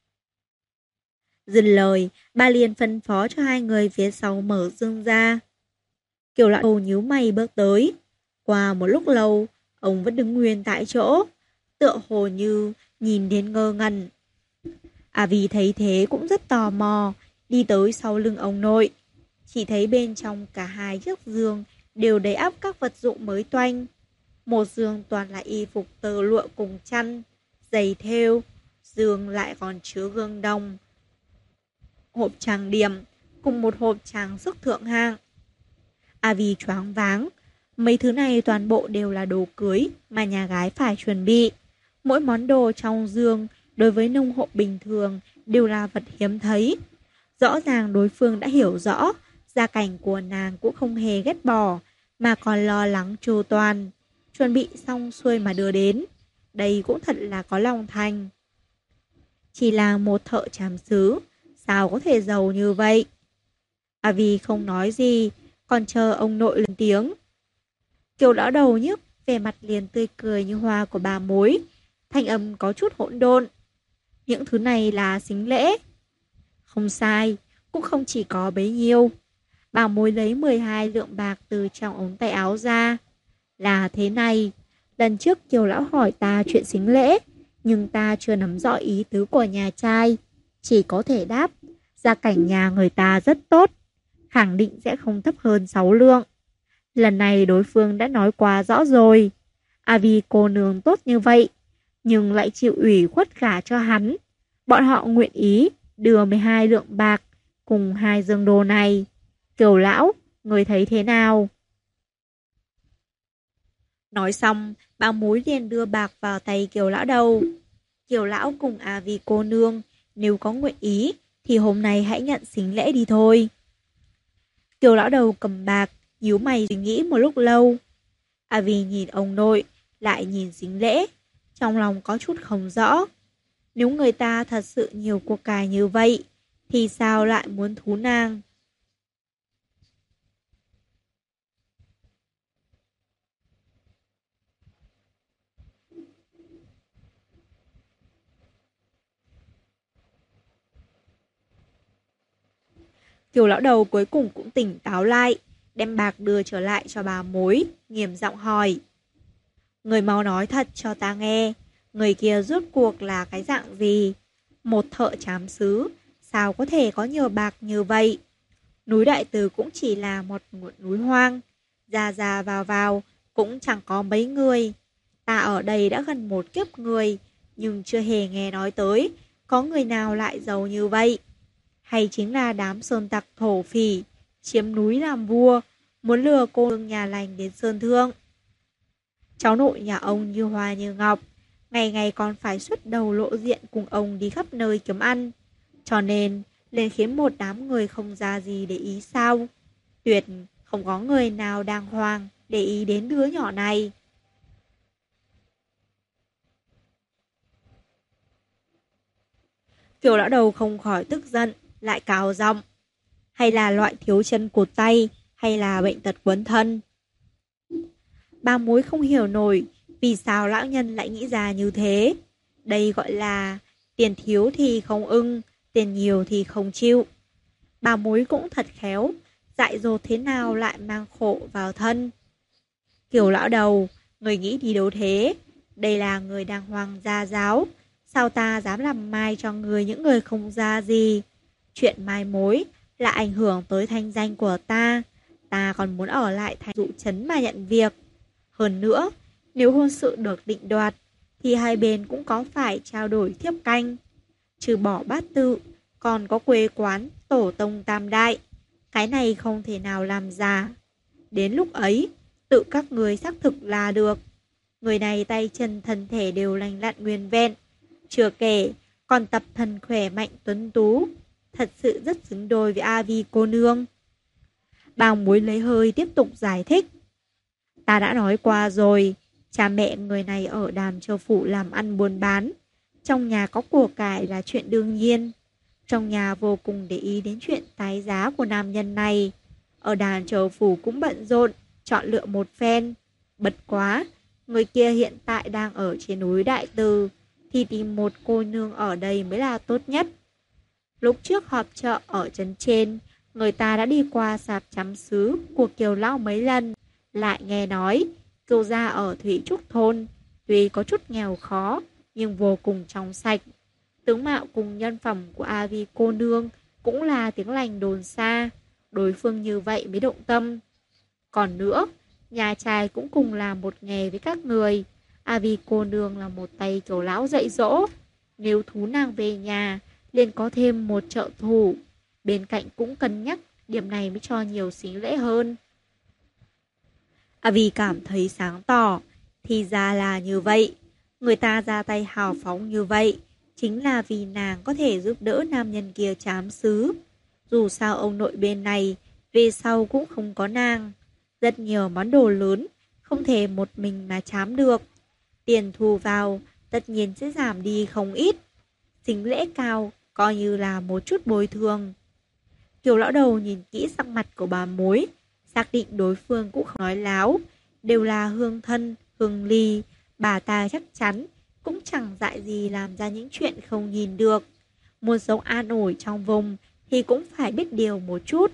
Dừng lời, bà liền phân phó cho hai người phía sau mở dương ra. Kiều lão đầu nhíu mày bước tới. Qua một lúc lâu, ông vẫn đứng nguyên tại chỗ, tựa hồ như nhìn đến ngơ ngẩn. Avi thấy thế cũng rất tò mò, đi tới sau lưng ông nội. Chỉ thấy bên trong cả hai chiếc giường đều đầy ắp các vật dụng mới toanh. Một giường toàn là y phục tơ lụa cùng chăn, giày thêu, giường lại còn chứa gương đồng, hộp trang điểm, cùng một hộp trang sức thượng hạng. Avi choáng váng, mấy thứ này toàn bộ đều là đồ cưới mà nhà gái phải chuẩn bị. Mỗi món đồ trong giường đối với nông hộ bình thường đều là vật hiếm thấy. Rõ ràng đối phương đã hiểu rõ, gia cảnh của nàng cũng không hề ghét bỏ, mà còn lo lắng chu toàn, chuẩn bị xong xuôi mà đưa đến. Đây cũng thật là có lòng thành. Chỉ là một thợ tràm xứ, sao có thể giàu như vậy? Avi không nói gì, còn chờ ông nội lên tiếng. Kiều lão đầu nhức, vẻ mặt liền tươi cười như hoa của bà mối, thanh âm có chút hỗn độn. Những thứ này là sính lễ. Không sai, cũng không chỉ có bấy nhiêu. Bà mối lấy 12 lượng bạc từ trong ống tay áo ra. Là thế này, lần trước Kiều lão hỏi ta chuyện sính lễ, nhưng ta chưa nắm rõ ý tứ của nhà trai. Chỉ có thể đáp, gia cảnh nhà người ta rất tốt, khẳng định sẽ không thấp hơn 6 lượng. Lần này đối phương đã nói quá rõ rồi. Avi cô nương tốt như vậy, nhưng lại chịu ủy khuất gả cho hắn. Bọn họ nguyện ý đưa 12 lượng bạc cùng hai giường đồ này. Kiều lão, người thấy thế nào? Nói xong, bà mối liền đưa bạc vào tay Kiều lão đầu. Kiều lão cùng Avi cô nương, nếu có nguyện ý, thì hôm nay hãy nhận sính lễ đi thôi. Kiều lão đầu cầm bạc, nhíu mày suy nghĩ một lúc lâu. Avi nhìn ông nội, lại nhìn sính lễ, trong lòng có chút không rõ. Nếu người ta thật sự nhiều của cải như vậy, thì sao lại muốn thú nàng? Kiều lão đầu cuối cùng cũng tỉnh táo lại, đem bạc đưa trở lại cho bà mối, nghiêm giọng hỏi. Người mau nói thật cho ta nghe, người kia rốt cuộc là cái dạng gì? Một thợ trám xứ, sao có thể có nhiều bạc như vậy? Núi Đại Từ cũng chỉ là một ngọn núi hoang, ra ra vào cũng chẳng có mấy người. Ta ở đây đã gần một kiếp người, nhưng chưa hề nghe nói tới có người nào lại giàu như vậy. Hay chính là đám sơn tặc thổ phỉ, chiếm núi làm vua, muốn lừa cô nương nhà lành đến sơn thương. Cháu nội nhà ông như hoa như ngọc, ngày ngày còn phải xuất đầu lộ diện cùng ông đi khắp nơi kiếm ăn. Cho nên, liền khiến một đám người không ra gì để ý sao. Tuyệt không có người nào đàng hoàng để ý đến đứa nhỏ này. Kiều lão đầu không khỏi tức giận, lại cào giọng. Hay là loại thiếu chân cụt tay, hay là bệnh tật quấn thân. Bà mối không hiểu nổi vì sao lão nhân lại nghĩ ra như thế. Đây gọi là tiền thiếu thì không ưng, tiền nhiều thì không chịu. Bà mối cũng thật khéo, dại dột thế nào lại mang khổ vào thân. Kiều lão đầu, người nghĩ đi đâu thế? Đây là người đàng hoàng gia giáo, sao ta dám làm mai cho người những người không ra gì. Chuyện mai mối là ảnh hưởng tới thanh danh của ta. Ta còn muốn ở lại thành dụ trấn mà nhận việc. Hơn nữa, nếu hôn sự được định đoạt, thì hai bên cũng có phải trao đổi thiếp canh. Trừ bỏ bát tự, còn có quê quán, tổ tông tam đại. Cái này không thể nào làm giả. Đến lúc ấy, tự các người xác thực là được. Người này tay chân thân thể đều lành lặn nguyên vẹn. Chưa kể, còn tập thần khỏe mạnh tuấn tú. Thật sự rất xứng đôi với A Vi cô nương. Bà muối lấy hơi tiếp tục giải thích. Ta đã nói qua rồi, cha mẹ người này ở Đàm Châu Phủ làm ăn buôn bán. Trong nhà có của cải là chuyện đương nhiên. Trong nhà vô cùng để ý đến chuyện tái giá của nam nhân này. Ở Đàm Châu Phủ cũng bận rộn, chọn lựa một phen. Bật quá, người kia hiện tại đang ở trên núi Đại Từ, thì tìm một cô nương ở đây mới là tốt nhất. Lúc trước họp chợ ở trấn trên, người ta đã đi qua sạp chắm sứ của Kiều Lão mấy lần. Lại nghe nói, Kiều gia ở Thủy Trúc Thôn, tuy có chút nghèo khó, nhưng vô cùng trong sạch. Tướng mạo cùng nhân phẩm của A Vi cô nương cũng là tiếng lành đồn xa. Đối phương như vậy mới động tâm. Còn nữa, nhà trai cũng cùng là một nghề với các người. A Vi cô nương là một tay Kiều Lão dạy dỗ. Nếu thú nàng về nhà, liền có thêm một trợ thủ. Bên cạnh cũng cân nhắc, điểm này mới cho nhiều xính lễ hơn. A Vi cảm thấy sáng tỏ, thì ra là như vậy. Người ta ra tay hào phóng như vậy, chính là vì nàng có thể giúp đỡ nam nhân kia trám xứ. Dù sao ông nội bên này, về sau cũng không có nàng. Rất nhiều món đồ lớn, không thể một mình mà trám được. Tiền thu vào, tất nhiên sẽ giảm đi không ít. Xính lễ cao, coi như là một chút bồi thường. Kiều lão đầu nhìn kỹ sắc mặt của bà mối, xác định đối phương cũng không nói láo, đều là hương thân, hương ly, bà ta chắc chắn cũng chẳng dại gì làm ra những chuyện không nhìn được. Muốn sống an ủi trong vùng thì cũng phải biết điều một chút.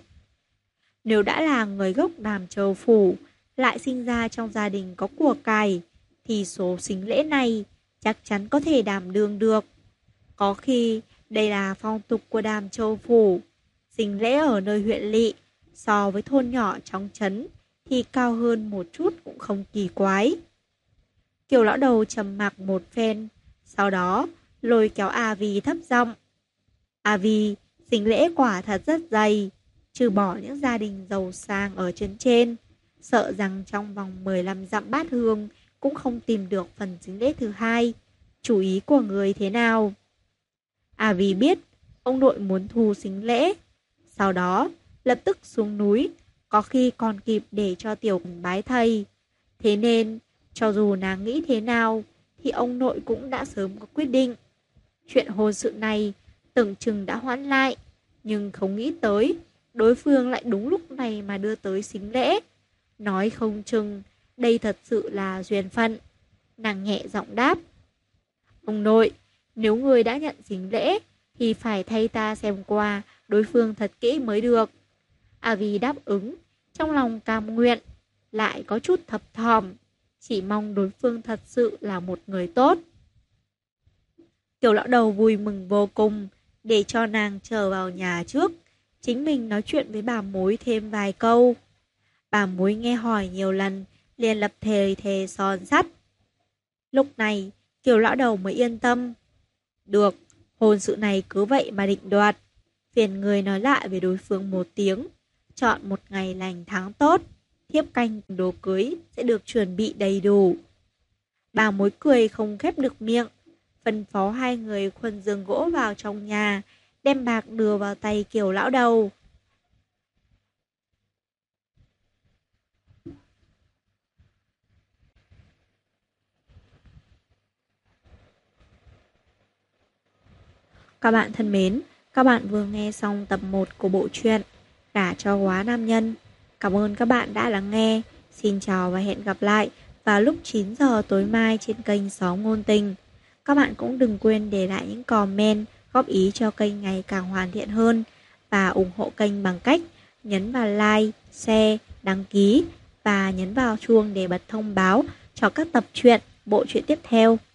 Nếu đã là người gốc Đàm Châu Phủ, lại sinh ra trong gia đình có của cải, thì số sính lễ này chắc chắn có thể đảm đương được. Có khi đây là phong tục của Đàm Châu Phủ. Sính lễ ở nơi huyện lỵ so với thôn nhỏ trong trấn thì cao hơn một chút cũng không kỳ quái. Kiều lão đầu trầm mặc một phen, sau đó lôi kéo A Vi thấp giọng. A Vi, sính lễ quả thật rất dày, trừ bỏ những gia đình giàu sang ở trấn trên, sợ rằng trong vòng 15 dặm bát hương cũng không tìm được phần sính lễ thứ hai. Chủ ý của người thế nào? A Vi biết ông nội muốn thu sính lễ, sau đó lập tức xuống núi, có khi còn kịp để cho tiểu bái thầy. Thế nên, cho dù nàng nghĩ thế nào, thì ông nội cũng đã sớm có quyết định. Chuyện hôn sự này tưởng chừng đã hoãn lại, nhưng không nghĩ tới, đối phương lại đúng lúc này mà đưa tới sính lễ. Nói không chừng, đây thật sự là duyên phận. Nàng nhẹ giọng đáp. Ông nội, nếu người đã nhận sính lễ, thì phải thay ta xem qua đối phương thật kỹ mới được. A Vi đáp ứng, trong lòng cam nguyện, lại có chút thấp thỏm, chỉ mong đối phương thật sự là một người tốt. Kiều lão đầu vui mừng vô cùng, để cho nàng chờ vào nhà trước, chính mình nói chuyện với bà mối thêm vài câu. Bà mối nghe hỏi nhiều lần, liền lập thề thề son sắt. Lúc này, Kiều lão đầu mới yên tâm. Được, hôn sự này cứ vậy mà định đoạt. Phiền người nói lại với đối phương một tiếng, chọn một ngày lành tháng tốt, thiếp canh đồ cưới sẽ được chuẩn bị đầy đủ. Bà mối cười không khép được miệng, phân phó hai người khuân giường gỗ vào trong nhà, đem bạc đưa vào tay Kiều lão đầu. Các bạn thân mến, các bạn vừa nghe xong tập 1 của bộ truyện Gả cho quá nam nhân. Cảm ơn các bạn đã lắng nghe. Xin chào và hẹn gặp lại vào lúc 9 giờ tối mai trên kênh Xóm Ngôn Tình. Các bạn cũng đừng quên để lại những comment, góp ý cho kênh ngày càng hoàn thiện hơn và ủng hộ kênh bằng cách nhấn vào like, share, đăng ký và nhấn vào chuông để bật thông báo cho các tập truyện, bộ truyện tiếp theo.